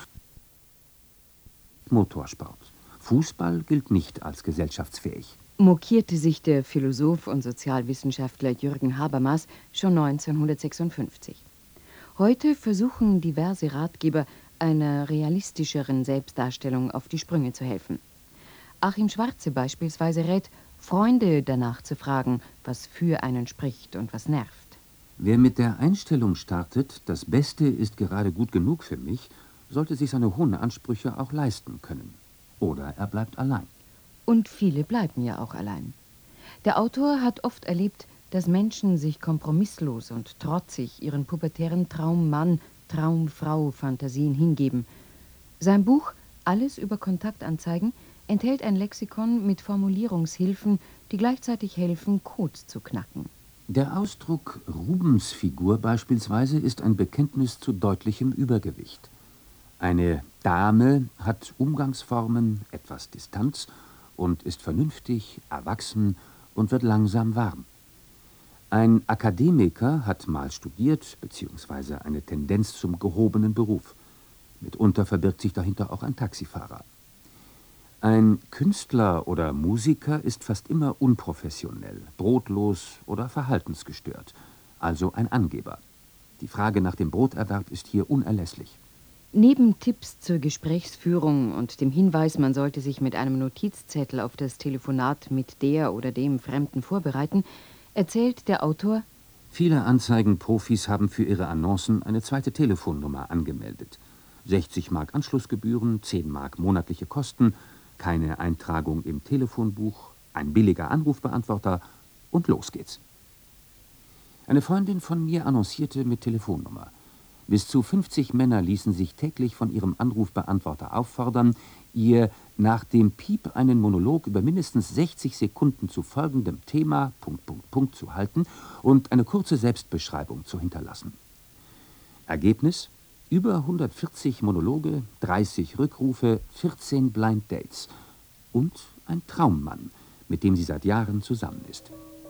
Motorsport. Fußball gilt nicht als gesellschaftsfähig. Mokierte sich der Philosoph und Sozialwissenschaftler Jürgen Habermas schon neunzehnhundertsechsundfünfzig. Heute versuchen diverse Ratgeber, einer realistischeren Selbstdarstellung auf die Sprünge zu helfen. Achim Schwarze beispielsweise rät, Freunde danach zu fragen, was für einen spricht und was nervt. Wer mit der Einstellung startet, das Beste ist gerade gut genug für mich, sollte sich seine hohen Ansprüche auch leisten können. Oder er bleibt allein. Und viele bleiben ja auch allein. Der Autor hat oft erlebt, dass Menschen sich kompromisslos und trotzig ihren pubertären Traummann, Traumfrau-Fantasien hingeben. Sein Buch »Alles über Kontaktanzeigen« enthält ein Lexikon mit Formulierungshilfen, die gleichzeitig helfen, Codes zu knacken. Der Ausdruck Rubensfigur beispielsweise ist ein Bekenntnis zu deutlichem Übergewicht. Eine Dame hat Umgangsformen, etwas Distanz und ist vernünftig, erwachsen und wird langsam warm. Ein Akademiker hat mal studiert, beziehungsweise eine Tendenz zum gehobenen Beruf. Mitunter verbirgt sich dahinter auch ein Taxifahrer. Ein Künstler oder Musiker ist fast immer unprofessionell, brotlos oder verhaltensgestört, also ein Angeber. Die Frage nach dem Broterwerb ist hier unerlässlich. Neben Tipps zur Gesprächsführung und dem Hinweis, man sollte sich mit einem Notizzettel auf das Telefonat mit der oder dem Fremden vorbereiten, erzählt der Autor: Viele Anzeigenprofis haben für ihre Annoncen eine zweite Telefonnummer angemeldet. sechzig Mark Anschlussgebühren, zehn Mark monatliche Kosten, keine Eintragung im Telefonbuch, ein billiger Anrufbeantworter und los geht's. Eine Freundin von mir annoncierte mit Telefonnummer. Bis zu fünfzig Männer ließen sich täglich von ihrem Anrufbeantworter auffordern, ihr nach dem Piep einen Monolog über mindestens sechzig Sekunden zu folgendem Thema Punkt, Punkt, Punkt zu halten und eine kurze Selbstbeschreibung zu hinterlassen. Ergebnis? Über hundertvierzig Monologe, dreißig Rückrufe, vierzehn Blind Dates und ein Traummann, mit dem sie seit Jahren zusammen ist.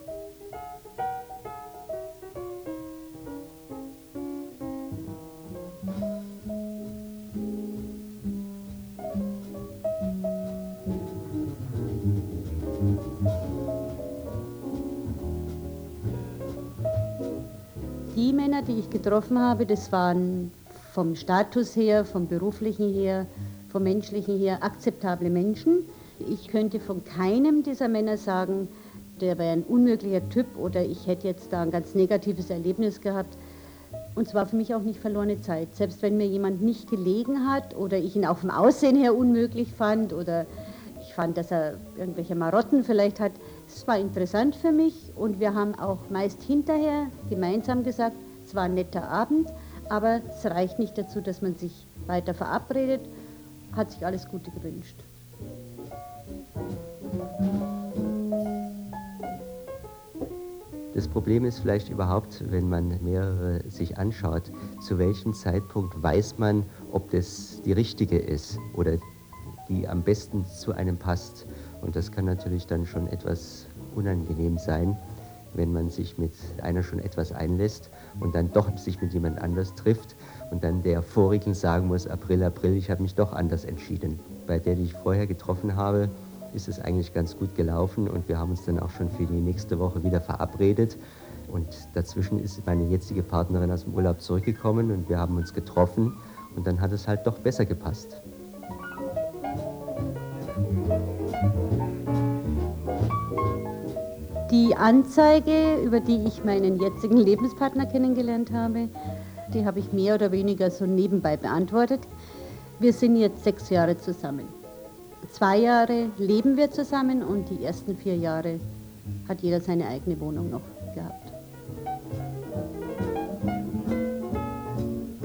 Die Männer, die ich getroffen habe, das waren vom Status her, vom beruflichen her, vom menschlichen her akzeptable Menschen. Ich könnte von keinem dieser Männer sagen, der wäre ein unmöglicher Typ oder ich hätte jetzt da ein ganz negatives Erlebnis gehabt. Und zwar für mich auch nicht verlorene Zeit. Selbst wenn mir jemand nicht gelegen hat oder ich ihn auch vom Aussehen her unmöglich fand oder ich fand, dass er irgendwelche Marotten vielleicht hat. Es war interessant für mich und wir haben auch meist hinterher gemeinsam gesagt, es war ein netter Abend, aber es reicht nicht dazu, dass man sich weiter verabredet, hat sich alles Gute gewünscht. Das Problem ist vielleicht überhaupt, wenn man mehrere sich anschaut, zu welchem Zeitpunkt weiß man, ob das die richtige ist oder die am besten zu einem passt. Und das kann natürlich dann schon etwas unangenehm sein, wenn man sich mit einer schon etwas einlässt und dann doch sich mit jemand anders trifft und dann der Vorigen sagen muss, April, April, ich habe mich doch anders entschieden. Bei der, die ich vorher getroffen habe, ist es eigentlich ganz gut gelaufen und wir haben uns dann auch schon für die nächste Woche wieder verabredet. Und dazwischen ist meine jetzige Partnerin aus dem Urlaub zurückgekommen und wir haben uns getroffen und dann hat es halt doch besser gepasst. Die Anzeige, über die ich meinen jetzigen Lebenspartner kennengelernt habe, die habe ich mehr oder weniger so nebenbei beantwortet. Wir sind jetzt sechs Jahre zusammen. Zwei Jahre leben wir zusammen und die ersten vier Jahre hat jeder seine eigene Wohnung noch gehabt.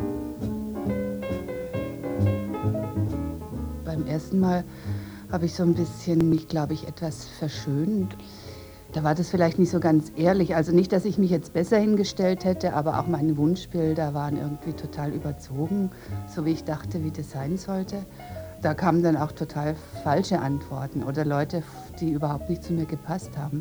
ersten Mal habe ich so ein bisschen mich, glaube ich, etwas verschönt. Da war das vielleicht nicht so ganz ehrlich. Also nicht, dass ich mich jetzt besser hingestellt hätte, aber auch meine Wunschbilder waren irgendwie total überzogen, so wie ich dachte, wie das sein sollte. Da kamen dann auch total falsche Antworten oder Leute, die überhaupt nicht zu mir gepasst haben.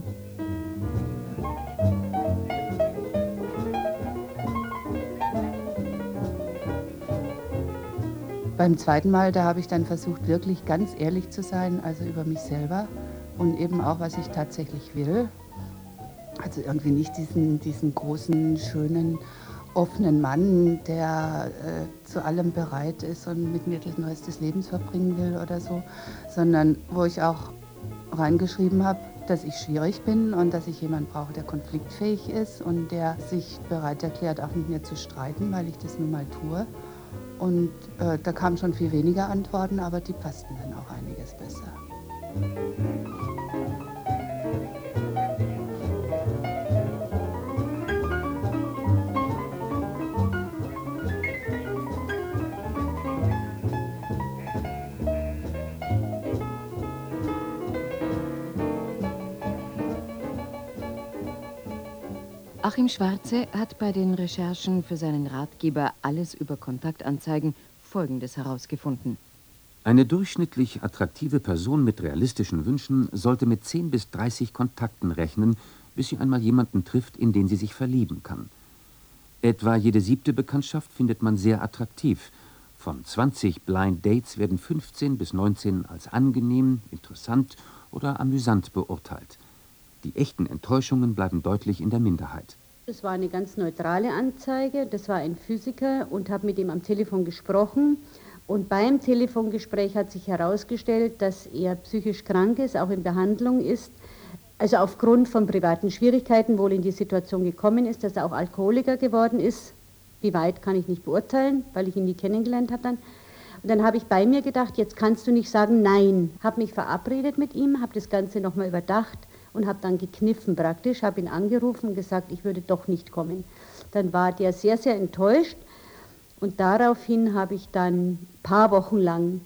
Beim zweiten Mal, da habe ich dann versucht, wirklich ganz ehrlich zu sein, also über mich selber und eben auch, was ich tatsächlich will. Also irgendwie nicht diesen, diesen großen, schönen, offenen Mann, der äh, zu allem bereit ist und mit mir den Rest des Lebens verbringen will oder so, sondern wo ich auch reingeschrieben habe, dass ich schwierig bin und dass ich jemanden brauche, der konfliktfähig ist und der sich bereit erklärt, auch mit mir zu streiten, weil ich das nun mal tue. Und äh, da kamen schon viel weniger Antworten, aber die passten dann auch einiges besser. Achim Schwarze hat bei den Recherchen für seinen Ratgeber Alles über Kontaktanzeigen Folgendes herausgefunden. Eine durchschnittlich attraktive Person mit realistischen Wünschen sollte mit zehn bis dreißig Kontakten rechnen, bis sie einmal jemanden trifft, in den sie sich verlieben kann. Etwa jede siebte Bekanntschaft findet man sehr attraktiv. Von zwanzig Blind Dates werden fünfzehn bis neunzehn als angenehm, interessant oder amüsant beurteilt. Die echten Enttäuschungen bleiben deutlich in der Minderheit. Das war eine ganz neutrale Anzeige. Das war ein Physiker und habe mit ihm am Telefon gesprochen. Und beim Telefongespräch hat sich herausgestellt, dass er psychisch krank ist, auch in Behandlung ist. Also aufgrund von privaten Schwierigkeiten wohl in die Situation gekommen ist, dass er auch Alkoholiker geworden ist. Wie weit, kann ich nicht beurteilen, weil ich ihn nie kennengelernt habe dann. Und dann habe ich bei mir gedacht, jetzt kannst du nicht sagen nein. Habe mich verabredet mit ihm, habe das Ganze nochmal überdacht und habe dann gekniffen praktisch, habe ihn angerufen und gesagt, ich würde doch nicht kommen. Dann war der sehr, sehr enttäuscht und daraufhin habe ich dann ein paar Wochen lang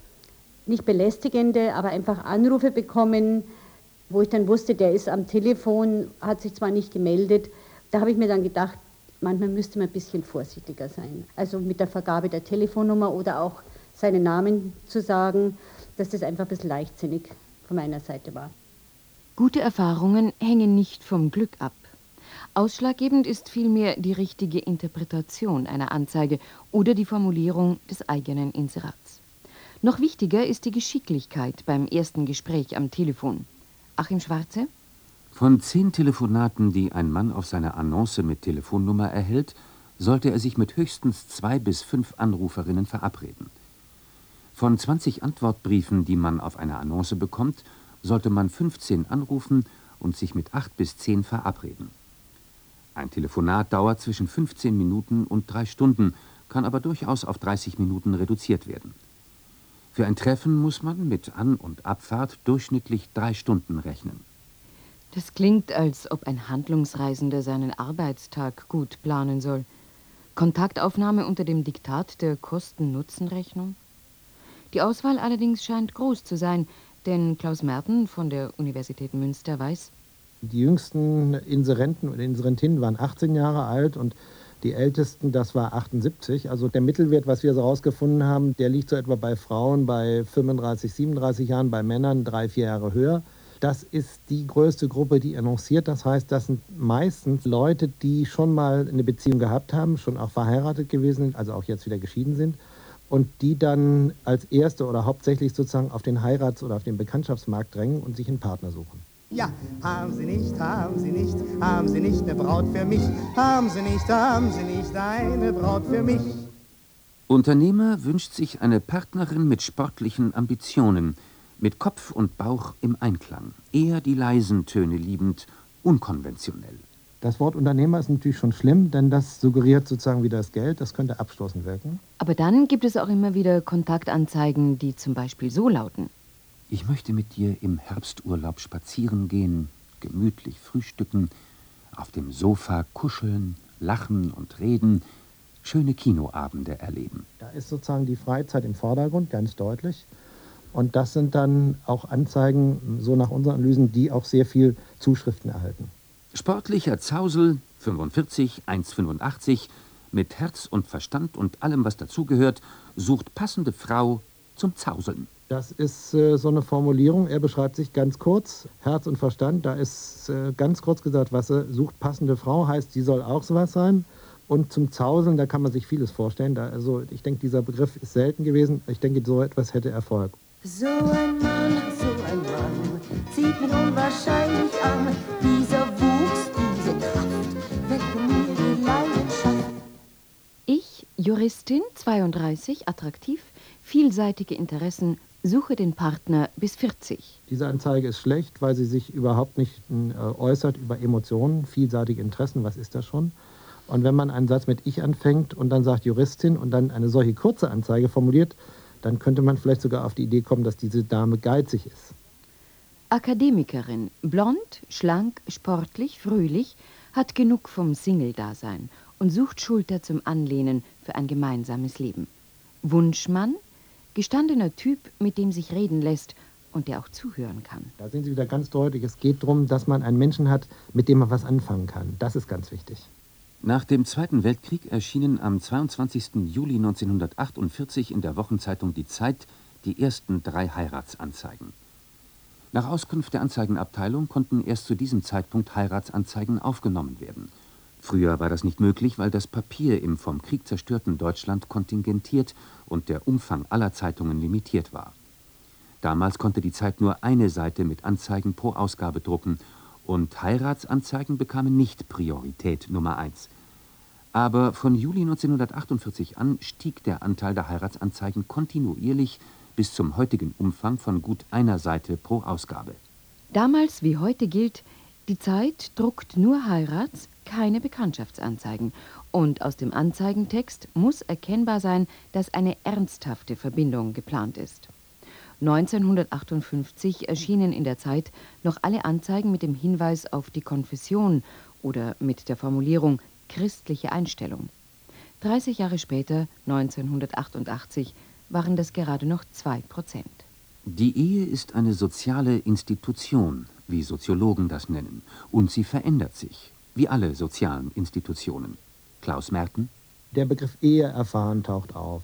nicht belästigende, aber einfach Anrufe bekommen, wo ich dann wusste, der ist am Telefon, hat sich zwar nicht gemeldet. Da habe ich mir dann gedacht, manchmal müsste man ein bisschen vorsichtiger sein. Also mit der Vergabe der Telefonnummer oder auch seinen Namen zu sagen, dass das einfach ein bisschen leichtsinnig von meiner Seite war. Gute Erfahrungen hängen nicht vom Glück ab. Ausschlaggebend ist vielmehr die richtige Interpretation einer Anzeige oder die Formulierung des eigenen Inserats. Noch wichtiger ist die Geschicklichkeit beim ersten Gespräch am Telefon. Achim Schwarze? Von zehn Telefonaten, die ein Mann auf seiner Annonce mit Telefonnummer erhält, sollte er sich mit höchstens zwei bis fünf Anruferinnen verabreden. Von zwanzig Antwortbriefen, die man auf einer Annonce bekommt, sollte man fünfzehn anrufen und sich mit acht bis zehn verabreden. Ein Telefonat dauert zwischen fünfzehn Minuten und drei Stunden, kann aber durchaus auf dreißig Minuten reduziert werden. Für ein Treffen muss man mit An- und Abfahrt durchschnittlich drei Stunden rechnen. Das klingt, als ob ein Handlungsreisender seinen Arbeitstag gut planen soll. Kontaktaufnahme unter dem Diktat der Kosten-Nutzen-Rechnung? Die Auswahl allerdings scheint groß zu sein, denn Klaus Merten von der Universität Münster weiß: Die jüngsten Inserenten und Inserentinnen waren achtzehn Jahre alt und die ältesten, das war achtundsiebzig. Also der Mittelwert, was wir so rausgefunden haben, der liegt so etwa bei Frauen bei fünfunddreißig, siebenunddreißig Jahren, bei Männern drei, vier Jahre höher. Das ist die größte Gruppe, die annonciert. Das heißt, das sind meistens Leute, die schon mal eine Beziehung gehabt haben, schon auch verheiratet gewesen sind, also auch jetzt wieder geschieden sind. Und die dann als erste oder hauptsächlich sozusagen auf den Heirats- oder auf den Bekanntschaftsmarkt drängen und sich einen Partner suchen. Ja, haben Sie nicht, haben Sie nicht, haben Sie nicht eine Braut für mich? Haben Sie nicht, haben Sie nicht eine Braut für mich? Unternehmer wünscht sich eine Partnerin mit sportlichen Ambitionen, mit Kopf und Bauch im Einklang, eher die leisen Töne liebend, unkonventionell. Das Wort Unternehmer ist natürlich schon schlimm, denn das suggeriert sozusagen wieder das Geld, das könnte abstoßend wirken. Aber dann gibt es auch immer wieder Kontaktanzeigen, die zum Beispiel so lauten: Ich möchte mit dir im Herbsturlaub spazieren gehen, gemütlich frühstücken, auf dem Sofa kuscheln, lachen und reden, schöne Kinoabende erleben. Da ist sozusagen die Freizeit im Vordergrund, ganz deutlich. Und das sind dann auch Anzeigen, so nach unseren Analysen, die auch sehr viel Zuschriften erhalten. Sportlicher Zausel, fünfundvierzig, eins Komma fünfundachtzig, mit Herz und Verstand und allem, was dazugehört, sucht passende Frau zum Zauseln. Das ist äh, so eine Formulierung, er beschreibt sich ganz kurz, Herz und Verstand, da ist äh, ganz kurz gesagt, was er sucht, passende Frau, heißt, die soll auch sowas sein. Und zum Zauseln, da kann man sich vieles vorstellen. Da, also ich denke, dieser Begriff ist selten gewesen. Ich denke, so etwas hätte Erfolg. So ein Mann, so ein Mann, sieht mich unwahrscheinlich an. Dieser Wuchs, diese Kraft, wecken mir die Leidenschaft. Ich, Juristin, zweiunddreißig, attraktiv, vielseitige Interessen, suche den Partner bis vierzig. Diese Anzeige ist schlecht, weil sie sich überhaupt nicht äh, äußert über Emotionen, vielseitige Interessen, was ist das schon? Und wenn man einen Satz mit Ich anfängt und dann sagt Juristin und dann eine solche kurze Anzeige formuliert, dann könnte man vielleicht sogar auf die Idee kommen, dass diese Dame geizig ist. Akademikerin, blond, schlank, sportlich, fröhlich, hat genug vom Single-Dasein und sucht Schulter zum Anlehnen für ein gemeinsames Leben. Wunschmann, gestandener Typ, mit dem sich reden lässt und der auch zuhören kann. Da sehen Sie wieder ganz deutlich, es geht darum, dass man einen Menschen hat, mit dem man was anfangen kann. Das ist ganz wichtig. Nach dem Zweiten Weltkrieg erschienen am zweiundzwanzigsten Juli neunzehnhundertachtundvierzig in der Wochenzeitung Die Zeit die ersten drei Heiratsanzeigen. Nach Auskunft der Anzeigenabteilung konnten erst zu diesem Zeitpunkt Heiratsanzeigen aufgenommen werden. Früher war das nicht möglich, weil das Papier im vom Krieg zerstörten Deutschland kontingentiert und der Umfang aller Zeitungen limitiert war. Damals konnte die Zeit nur eine Seite mit Anzeigen pro Ausgabe drucken und Heiratsanzeigen bekamen nicht Priorität Nummer eins. Aber von Juli neunzehnhundertachtundvierzig an stieg der Anteil der Heiratsanzeigen kontinuierlich bis zum heutigen Umfang von gut einer Seite pro Ausgabe. Damals wie heute gilt, die Zeit druckt nur Heirats-, keine Bekanntschaftsanzeigen. Und aus dem Anzeigentext muss erkennbar sein, dass eine ernsthafte Verbindung geplant ist. neunzehnhundertachtundfünfzig erschienen in der Zeit noch alle Anzeigen mit dem Hinweis auf die Konfession oder mit der Formulierung christliche Einstellung. dreißig Jahre später, neunzehnhundertachtundachtzig, waren das gerade noch zwei Prozent. Die Ehe ist eine soziale Institution, wie Soziologen das nennen, und sie verändert sich, wie alle sozialen Institutionen. Klaus Merten? Der Begriff Ehe erfahren taucht auf.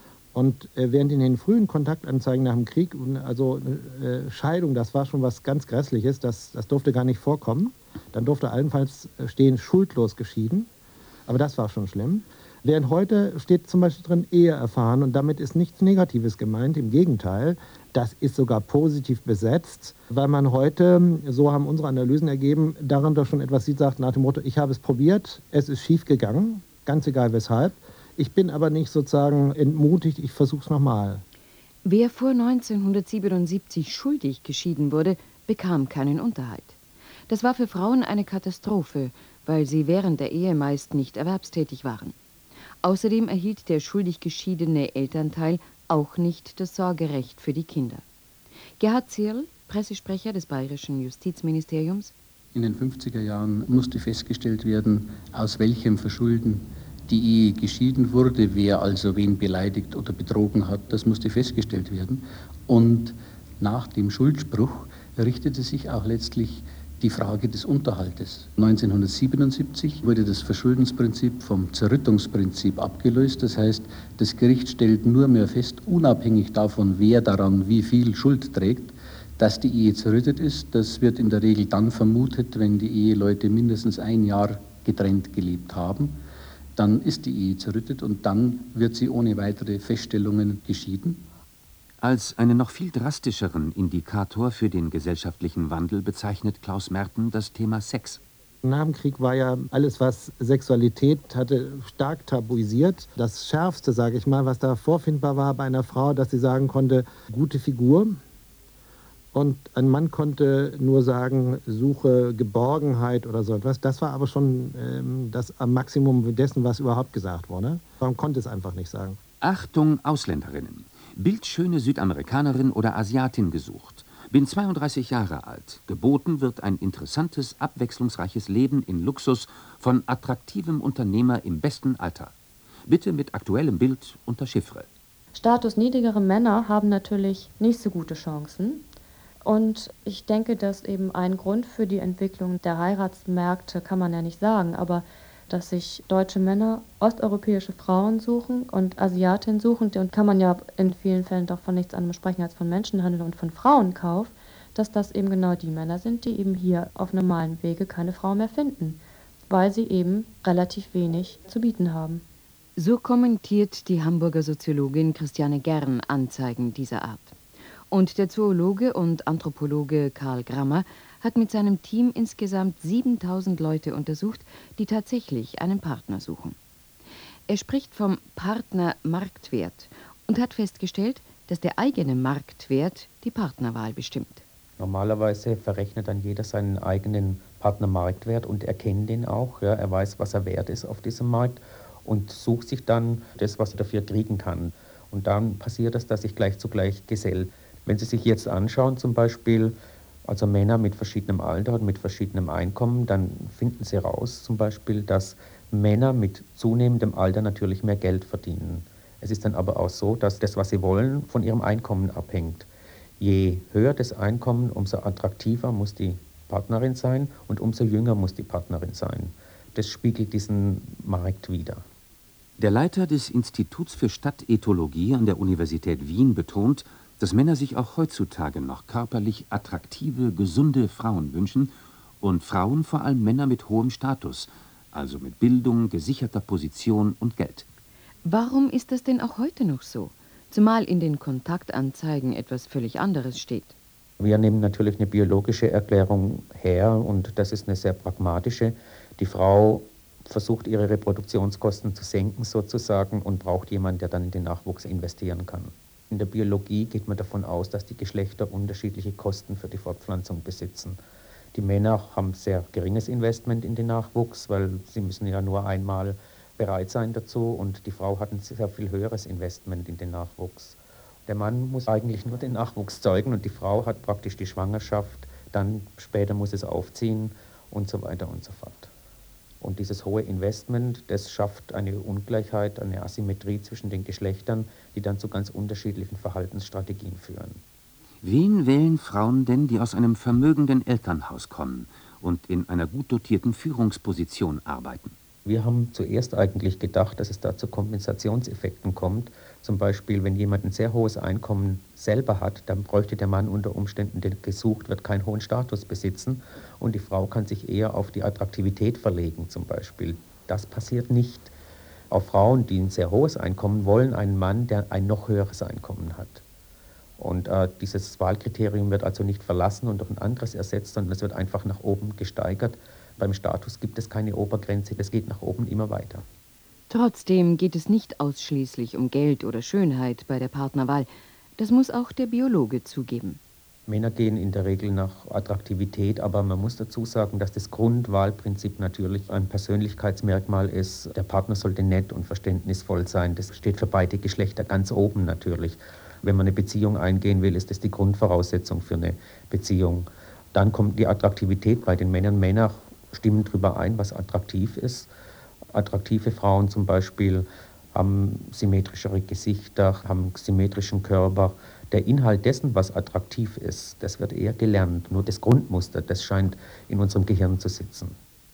Und äh, während in den frühen Kontaktanzeigen nach dem Krieg, also äh, Scheidung, das war schon was ganz Grässliches, das, das durfte gar nicht vorkommen. Dann durfte allenfalls stehen, schuldlos geschieden. Aber das war schon schlimm. Während heute steht zum Beispiel drin, Ehe erfahren, und damit ist nichts Negatives gemeint. Im Gegenteil, das ist sogar positiv besetzt, weil man heute, so haben unsere Analysen ergeben, daran doch schon etwas sieht, sagt nach dem Motto, ich habe es probiert, es ist schief gegangen, ganz egal weshalb. Ich bin aber nicht sozusagen entmutigt, ich versuche es nochmal. Wer vor neunzehnhundertsiebenundsiebzig schuldig geschieden wurde, bekam keinen Unterhalt. Das war für Frauen eine Katastrophe, weil sie während der Ehe meist nicht erwerbstätig waren. Außerdem erhielt der schuldig geschiedene Elternteil auch nicht das Sorgerecht für die Kinder. Gerhard Zierl, Pressesprecher des Bayerischen Justizministeriums: In den fünfziger Jahren musste festgestellt werden, aus welchem Verschulden die Ehe geschieden wurde, wer also wen beleidigt oder betrogen hat, das musste festgestellt werden. Und nach dem Schuldspruch richtete sich auch letztlich die Frage des Unterhaltes. neunzehnhundertsiebenundsiebzig wurde das Verschuldensprinzip vom Zerrüttungsprinzip abgelöst. Das heißt, das Gericht stellt nur mehr fest, unabhängig davon, wer daran wie viel Schuld trägt, dass die Ehe zerrüttet ist. Das wird in der Regel dann vermutet, wenn die Eheleute mindestens ein Jahr getrennt gelebt haben. Dann ist die Ehe zerrüttet und dann wird sie ohne weitere Feststellungen geschieden. Als einen noch viel drastischeren Indikator für den gesellschaftlichen Wandel bezeichnet Klaus Merten das Thema Sex. Nach dem Krieg war ja alles, was Sexualität hatte, stark tabuisiert. Das Schärfste, sage ich mal, was da vorfindbar war bei einer Frau, dass sie sagen konnte, gute Figur. Und ein Mann konnte nur sagen, suche Geborgenheit oder so etwas. Das war aber schon ähm, das Maximum dessen, was überhaupt gesagt wurde. Man konnte es einfach nicht sagen. Achtung, Ausländerinnen! Bildschöne Südamerikanerin oder Asiatin gesucht. Bin zweiunddreißig Jahre alt. Geboten wird ein interessantes, abwechslungsreiches Leben in Luxus von attraktivem Unternehmer im besten Alter. Bitte mit aktuellem Bild unter Chiffre. Statusniedrigere Männer haben natürlich nicht so gute Chancen. Und ich denke, dass eben ein Grund für die Entwicklung der Heiratsmärkte, kann man ja nicht sagen, aber dass sich deutsche Männer osteuropäische Frauen suchen und Asiatinnen suchen, und kann man ja in vielen Fällen doch von nichts anderem sprechen als von Menschenhandel und von Frauenkauf, dass das eben genau die Männer sind, die eben hier auf normalen Wege keine Frau mehr finden, weil sie eben relativ wenig zu bieten haben. So kommentiert die Hamburger Soziologin Christiane Gern Anzeigen dieser Art. Und der Zoologe und Anthropologe Karl Grammer hat mit seinem Team insgesamt siebentausend Leute untersucht, die tatsächlich einen Partner suchen. Er spricht vom Partnermarktwert und hat festgestellt, dass der eigene Marktwert die Partnerwahl bestimmt. Normalerweise verrechnet dann jeder seinen eigenen Partnermarktwert und erkennt den auch. Ja, er weiß, was er wert ist auf diesem Markt und sucht sich dann das, was er dafür kriegen kann. Und dann passiert es, dass sich gleich zu gleich gesellt. Wenn Sie sich jetzt anschauen, zum Beispiel, also Männer mit verschiedenem Alter und mit verschiedenem Einkommen, dann finden Sie raus, zum Beispiel, dass Männer mit zunehmendem Alter natürlich mehr Geld verdienen. Es ist dann aber auch so, dass das, was sie wollen, von ihrem Einkommen abhängt. Je höher das Einkommen, umso attraktiver muss die Partnerin sein und umso jünger muss die Partnerin sein. Das spiegelt diesen Markt wider. Der Leiter des Instituts für Stadtethologie an der Universität Wien betont, dass Männer sich auch heutzutage noch körperlich attraktive, gesunde Frauen wünschen und Frauen vor allem Männer mit hohem Status, also mit Bildung, gesicherter Position und Geld. Warum ist das denn auch heute noch so? Zumal in den Kontaktanzeigen etwas völlig anderes steht. Wir nehmen natürlich eine biologische Erklärung her und das ist eine sehr pragmatische. Die Frau versucht, ihre Reproduktionskosten zu senken sozusagen und braucht jemanden, der dann in den Nachwuchs investieren kann. In der Biologie geht man davon aus, dass die Geschlechter unterschiedliche Kosten für die Fortpflanzung besitzen. Die Männer haben sehr geringes Investment in den Nachwuchs, weil sie müssen ja nur einmal bereit sein dazu und die Frau hat ein sehr viel höheres Investment in den Nachwuchs. Der Mann muss eigentlich nur den Nachwuchs zeugen und die Frau hat praktisch die Schwangerschaft, dann später muss es aufziehen und so weiter und so fort. Und dieses hohe Investment, das schafft eine Ungleichheit, eine Asymmetrie zwischen den Geschlechtern, die dann zu ganz unterschiedlichen Verhaltensstrategien führen. Wen wählen Frauen denn, die aus einem vermögenden Elternhaus kommen und in einer gut dotierten Führungsposition arbeiten? Wir haben zuerst eigentlich gedacht, dass es da zu Kompensationseffekten kommt. Zum Beispiel, wenn jemand ein sehr hohes Einkommen selber hat, dann bräuchte der Mann unter Umständen, der gesucht wird, keinen hohen Status besitzen und die Frau kann sich eher auf die Attraktivität verlegen zum Beispiel. Das passiert nicht. Auch Frauen, die ein sehr hohes Einkommen wollen, einen Mann, der ein noch höheres Einkommen hat. Und äh, dieses Wahlkriterium wird also nicht verlassen und durch ein anderes ersetzt, sondern es wird einfach nach oben gesteigert. Beim Status gibt es keine Obergrenze, das geht nach oben immer weiter. Trotzdem geht es nicht ausschließlich um Geld oder Schönheit bei der Partnerwahl. Das muss auch der Biologe zugeben. Männer gehen in der Regel nach Attraktivität, aber man muss dazu sagen, dass das Grundwahlprinzip natürlich ein Persönlichkeitsmerkmal ist. Der Partner sollte nett und verständnisvoll sein. Das steht für beide Geschlechter ganz oben natürlich. Wenn man eine Beziehung eingehen will, ist das die Grundvoraussetzung für eine Beziehung. Dann kommt die Attraktivität bei den Männern. Männer stimmen darüber ein, was attraktiv ist. Attraktive Frauen zum Beispiel haben symmetrischere Gesichter, haben symmetrischen Körper. Der Inhalt dessen, was attraktiv ist, das wird eher gelernt. Nur das Grundmuster, das scheint in unserem Gehirn zu sitzen.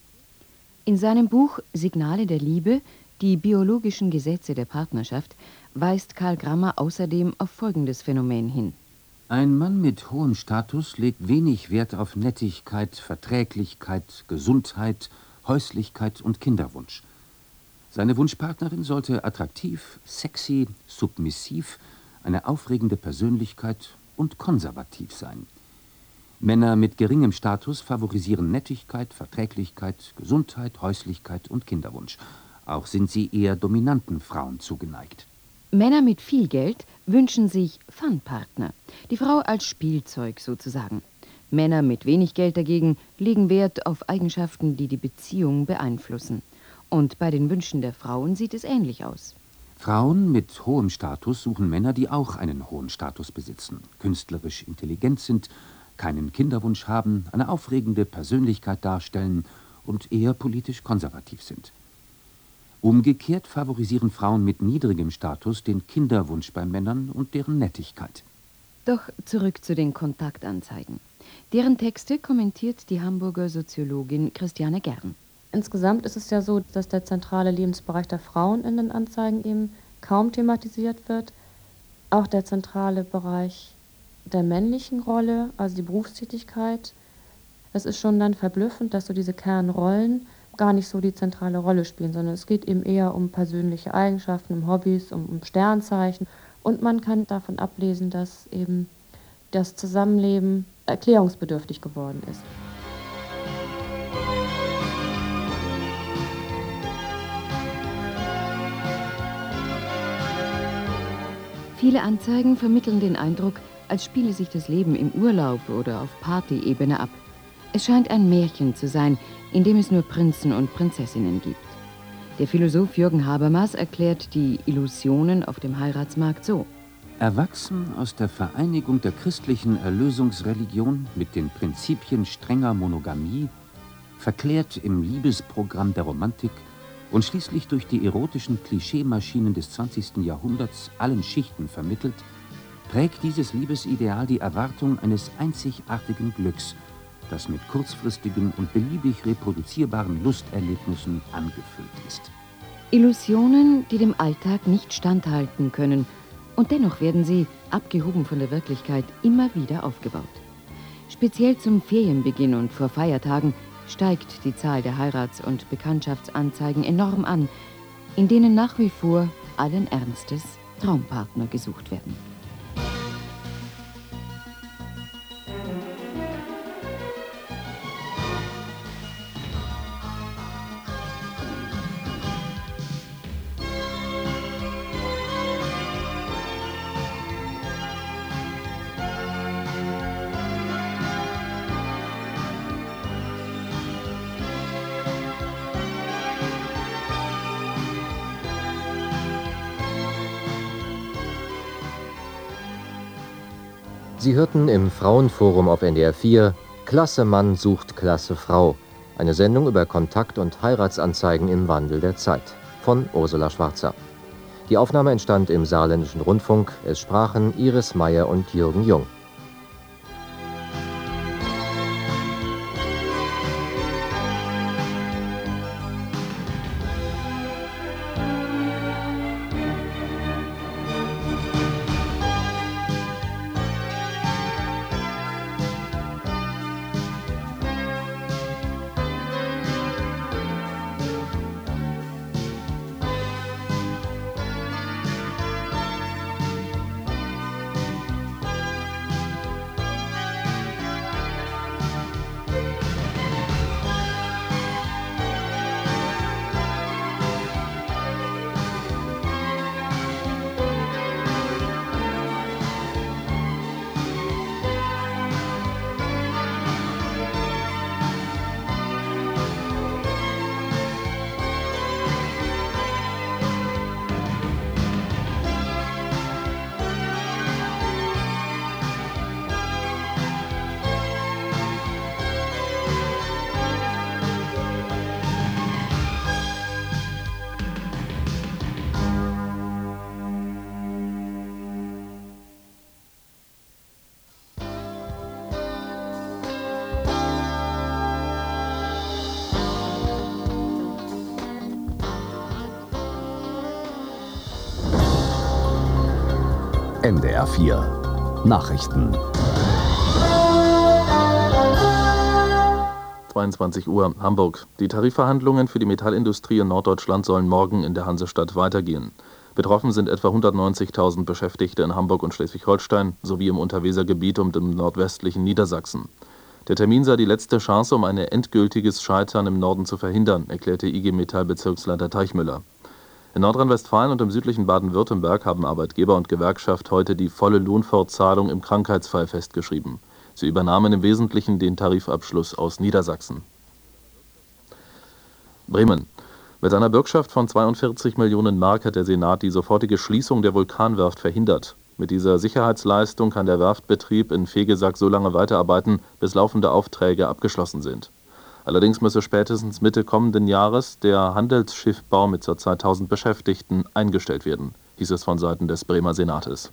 In seinem Buch Signale der Liebe, die biologischen Gesetze der Partnerschaft, weist Karl Grammer außerdem auf folgendes Phänomen hin. Ein Mann mit hohem Status legt wenig Wert auf Nettigkeit, Verträglichkeit, Gesundheit, Häuslichkeit und Kinderwunsch. Seine Wunschpartnerin sollte attraktiv, sexy, submissiv, eine aufregende Persönlichkeit und konservativ sein. Männer mit geringem Status favorisieren Nettigkeit, Verträglichkeit, Gesundheit, Häuslichkeit und Kinderwunsch. Auch sind sie eher dominanten Frauen zugeneigt. Männer mit viel Geld wünschen sich Fun-Partner, die Frau als Spielzeug sozusagen. Männer mit wenig Geld dagegen legen Wert auf Eigenschaften, die die Beziehung beeinflussen. Und bei den Wünschen der Frauen sieht es ähnlich aus. Frauen mit hohem Status suchen Männer, die auch einen hohen Status besitzen, künstlerisch intelligent sind, keinen Kinderwunsch haben, eine aufregende Persönlichkeit darstellen und eher politisch konservativ sind. Umgekehrt favorisieren Frauen mit niedrigem Status den Kinderwunsch bei Männern und deren Nettigkeit. Doch zurück zu den Kontaktanzeigen. Deren Texte kommentiert die Hamburger Soziologin Christiane Gern. Insgesamt ist es ja so, dass der zentrale Lebensbereich der Frauen in den Anzeigen eben kaum thematisiert wird. Auch der zentrale Bereich der männlichen Rolle, also die Berufstätigkeit. Es ist schon dann verblüffend, dass so diese Kernrollen gar nicht so die zentrale Rolle spielen, sondern es geht eben eher um persönliche Eigenschaften, um Hobbys, um, um Sternzeichen. Und man kann davon ablesen, dass eben das Zusammenleben erklärungsbedürftig geworden ist. Viele Anzeigen vermitteln den Eindruck, als spiele sich das Leben im Urlaub oder auf Partyebene ab. Es scheint ein Märchen zu sein, in dem es nur Prinzen und Prinzessinnen gibt. Der Philosoph Jürgen Habermas erklärt die Illusionen auf dem Heiratsmarkt so: Erwachsen aus der Vereinigung der christlichen Erlösungsreligion mit den Prinzipien strenger Monogamie, verklärt im Liebesprogramm der Romantik und schließlich durch die erotischen Klischeemaschinen des zwanzigsten Jahrhunderts allen Schichten vermittelt, prägt dieses Liebesideal die Erwartung eines einzigartigen Glücks, das mit kurzfristigen und beliebig reproduzierbaren Lusterlebnissen angefüllt ist. Illusionen, die dem Alltag nicht standhalten können, und dennoch werden sie, abgehoben von der Wirklichkeit, immer wieder aufgebaut. Speziell zum Ferienbeginn und vor Feiertagen steigt die Zahl der Heirats- und Bekanntschaftsanzeigen enorm an, in denen nach wie vor allen Ernstes Traumpartner gesucht werden. Sie hörten im Frauenforum auf N D R vier Klasse Mann sucht Klasse Frau, eine Sendung über Kontakt- und Heiratsanzeigen im Wandel der Zeit von Ursula Schwarzer. Die Aufnahme entstand im Saarländischen Rundfunk. Es sprachen Iris Meyer und Jürgen Jung. N D R vier Nachrichten. zweiundzwanzig Uhr, Hamburg. Die Tarifverhandlungen für die Metallindustrie in Norddeutschland sollen morgen in der Hansestadt weitergehen. Betroffen sind etwa hundertneunzigtausend Beschäftigte in Hamburg und Schleswig-Holstein sowie im Unterwesergebiet und im nordwestlichen Niedersachsen. Der Termin sei die letzte Chance, um ein endgültiges Scheitern im Norden zu verhindern, erklärte I G Metall-Bezirksleiter Teichmüller. In Nordrhein-Westfalen und im südlichen Baden-Württemberg haben Arbeitgeber und Gewerkschaft heute die volle Lohnfortzahlung im Krankheitsfall festgeschrieben. Sie übernahmen im Wesentlichen den Tarifabschluss aus Niedersachsen. Bremen. Mit einer Bürgschaft von zweiundvierzig Millionen Mark hat der Senat die sofortige Schließung der Vulkanwerft verhindert. Mit dieser Sicherheitsleistung kann der Werftbetrieb in Vegesack so lange weiterarbeiten, bis laufende Aufträge abgeschlossen sind. Allerdings müsse spätestens Mitte kommenden Jahres der Handelsschiffbau mit ca. tausend Beschäftigten eingestellt werden, hieß es von Seiten des Bremer Senates.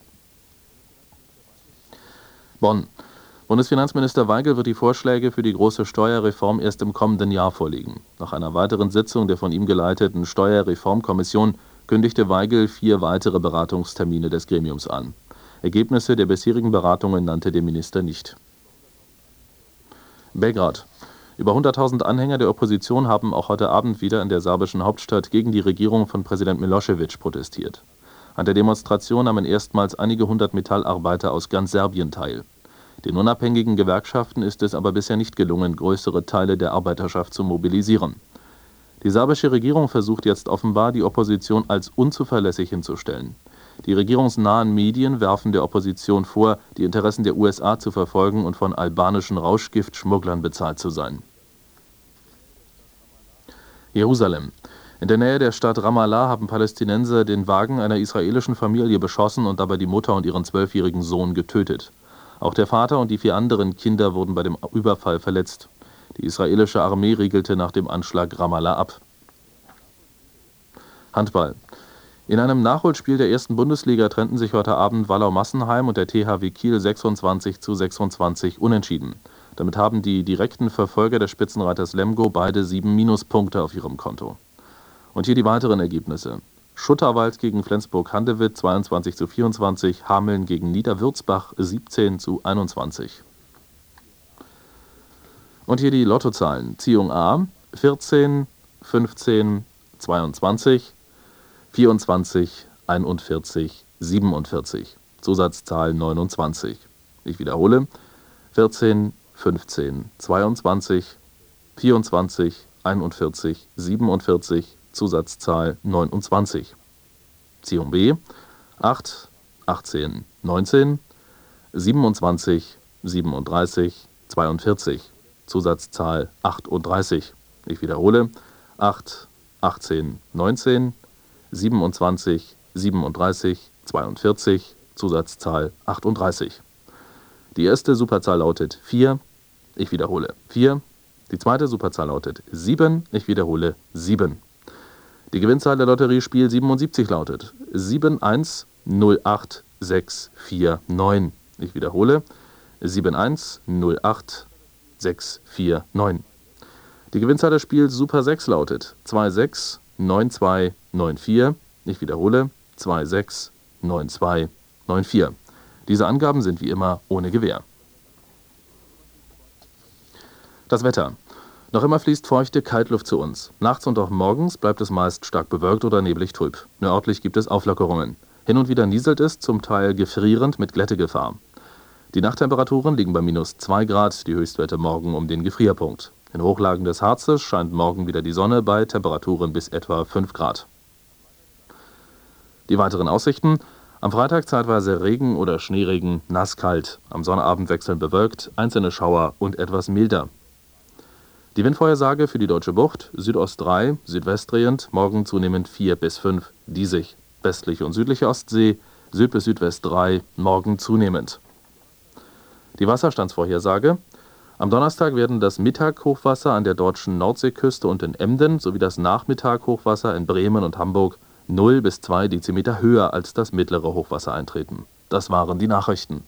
Bonn. Bundesfinanzminister Waigel wird die Vorschläge für die große Steuerreform erst im kommenden Jahr vorlegen. Nach einer weiteren Sitzung der von ihm geleiteten Steuerreformkommission kündigte Waigel vier weitere Beratungstermine des Gremiums an. Ergebnisse der bisherigen Beratungen nannte der Minister nicht. Belgrad. Über hunderttausend Anhänger der Opposition haben auch heute Abend wieder in der serbischen Hauptstadt gegen die Regierung von Präsident Milosevic protestiert. An der Demonstration nahmen erstmals einige hundert Metallarbeiter aus ganz Serbien teil. Den unabhängigen Gewerkschaften ist es aber bisher nicht gelungen, größere Teile der Arbeiterschaft zu mobilisieren. Die serbische Regierung versucht jetzt offenbar, die Opposition als unzuverlässig hinzustellen. Die regierungsnahen Medien werfen der Opposition vor, die Interessen der U S A zu verfolgen und von albanischen Rauschgiftschmugglern bezahlt zu sein. Jerusalem. In der Nähe der Stadt Ramallah haben Palästinenser den Wagen einer israelischen Familie beschossen und dabei die Mutter und ihren zwölfjährigen Sohn getötet. Auch der Vater und die vier anderen Kinder wurden bei dem Überfall verletzt. Die israelische Armee riegelte nach dem Anschlag Ramallah ab. Handball. In einem Nachholspiel der ersten Bundesliga trennten sich heute Abend Wallau-Massenheim und der T H W Kiel sechsundzwanzig zu sechsundzwanzig unentschieden. Damit haben die direkten Verfolger des Spitzenreiters Lemgo beide sieben Minuspunkte auf ihrem Konto. Und hier die weiteren Ergebnisse. Schutterwald gegen Flensburg-Handewitt zweiundzwanzig zu vierundzwanzig, Hameln gegen Niederwürzbach siebzehn zu einundzwanzig. Und hier die Lottozahlen. Ziehung A vierzehn, fünfzehn, zweiundzwanzig, vierundzwanzig, einundvierzig, siebenundvierzig. Zusatzzahl neunundzwanzig. Ich wiederhole. vierzehn, fünfzehn, zweiundzwanzig, vierundzwanzig, einundvierzig, siebenundvierzig. Zusatzzahl neunundzwanzig. Ziehung B acht, achtzehn, neunzehn, siebenundzwanzig, siebenunddreißig, zweiundvierzig. Zusatzzahl achtunddreißig. Ich wiederhole. acht, achtzehn, neunzehn, siebenundzwanzig, siebenunddreißig, zweiundvierzig. Zusatzzahl achtunddreißig. Die erste Superzahl lautet vier. Ich wiederhole. vier. Die zweite Superzahl lautet sieben. Ich wiederhole. sieben. Die Gewinnzahl der Lotterie Spiel siebenundsiebzig lautet sieben eins null acht sechs vier neun. Ich wiederhole. sieben eins null acht sechs vier neun. Die Gewinnzahl des Spiels Super sechs lautet zwei sechs neun zwei neun vier. Ich wiederhole. zwei sechs neun zwei neun vier. Diese Angaben sind wie immer ohne Gewähr. Das Wetter. Noch immer fließt feuchte Kaltluft zu uns. Nachts und auch morgens bleibt es meist stark bewölkt oder neblig trüb. Nördlich gibt es Auflockerungen. Hin und wieder nieselt es, zum Teil gefrierend mit Glättegefahr. Die Nachttemperaturen liegen bei minus zwei Grad, die Höchstwerte morgen um den Gefrierpunkt. In Hochlagen des Harzes scheint morgen wieder die Sonne bei Temperaturen bis etwa fünf Grad. Die weiteren Aussichten. Am Freitag zeitweise Regen oder Schneeregen, nasskalt. Am Sonnabend wechselnd bewölkt, einzelne Schauer und etwas milder. Die Windvorhersage für die Deutsche Bucht, Südost drei, südwestdrehend, morgen zunehmend vier bis fünf, diesig. Westliche und südliche Ostsee, Süd bis Südwest drei, morgen zunehmend. Die Wasserstandsvorhersage. Am Donnerstag werden das Mittaghochwasser an der deutschen Nordseeküste und in Emden sowie das Nachmittaghochwasser in Bremen und Hamburg null bis zwei Dezimeter höher als das mittlere Hochwasser eintreten. Das waren die Nachrichten.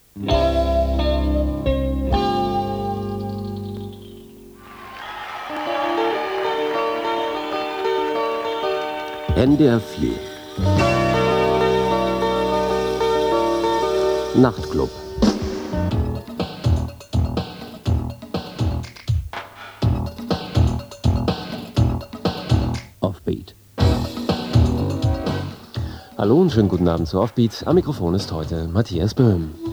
N D R vier Nachtclub. Offbeat. Hallo und schönen guten Abend zu Offbeat. Am Mikrofon ist heute Matthias Böhm.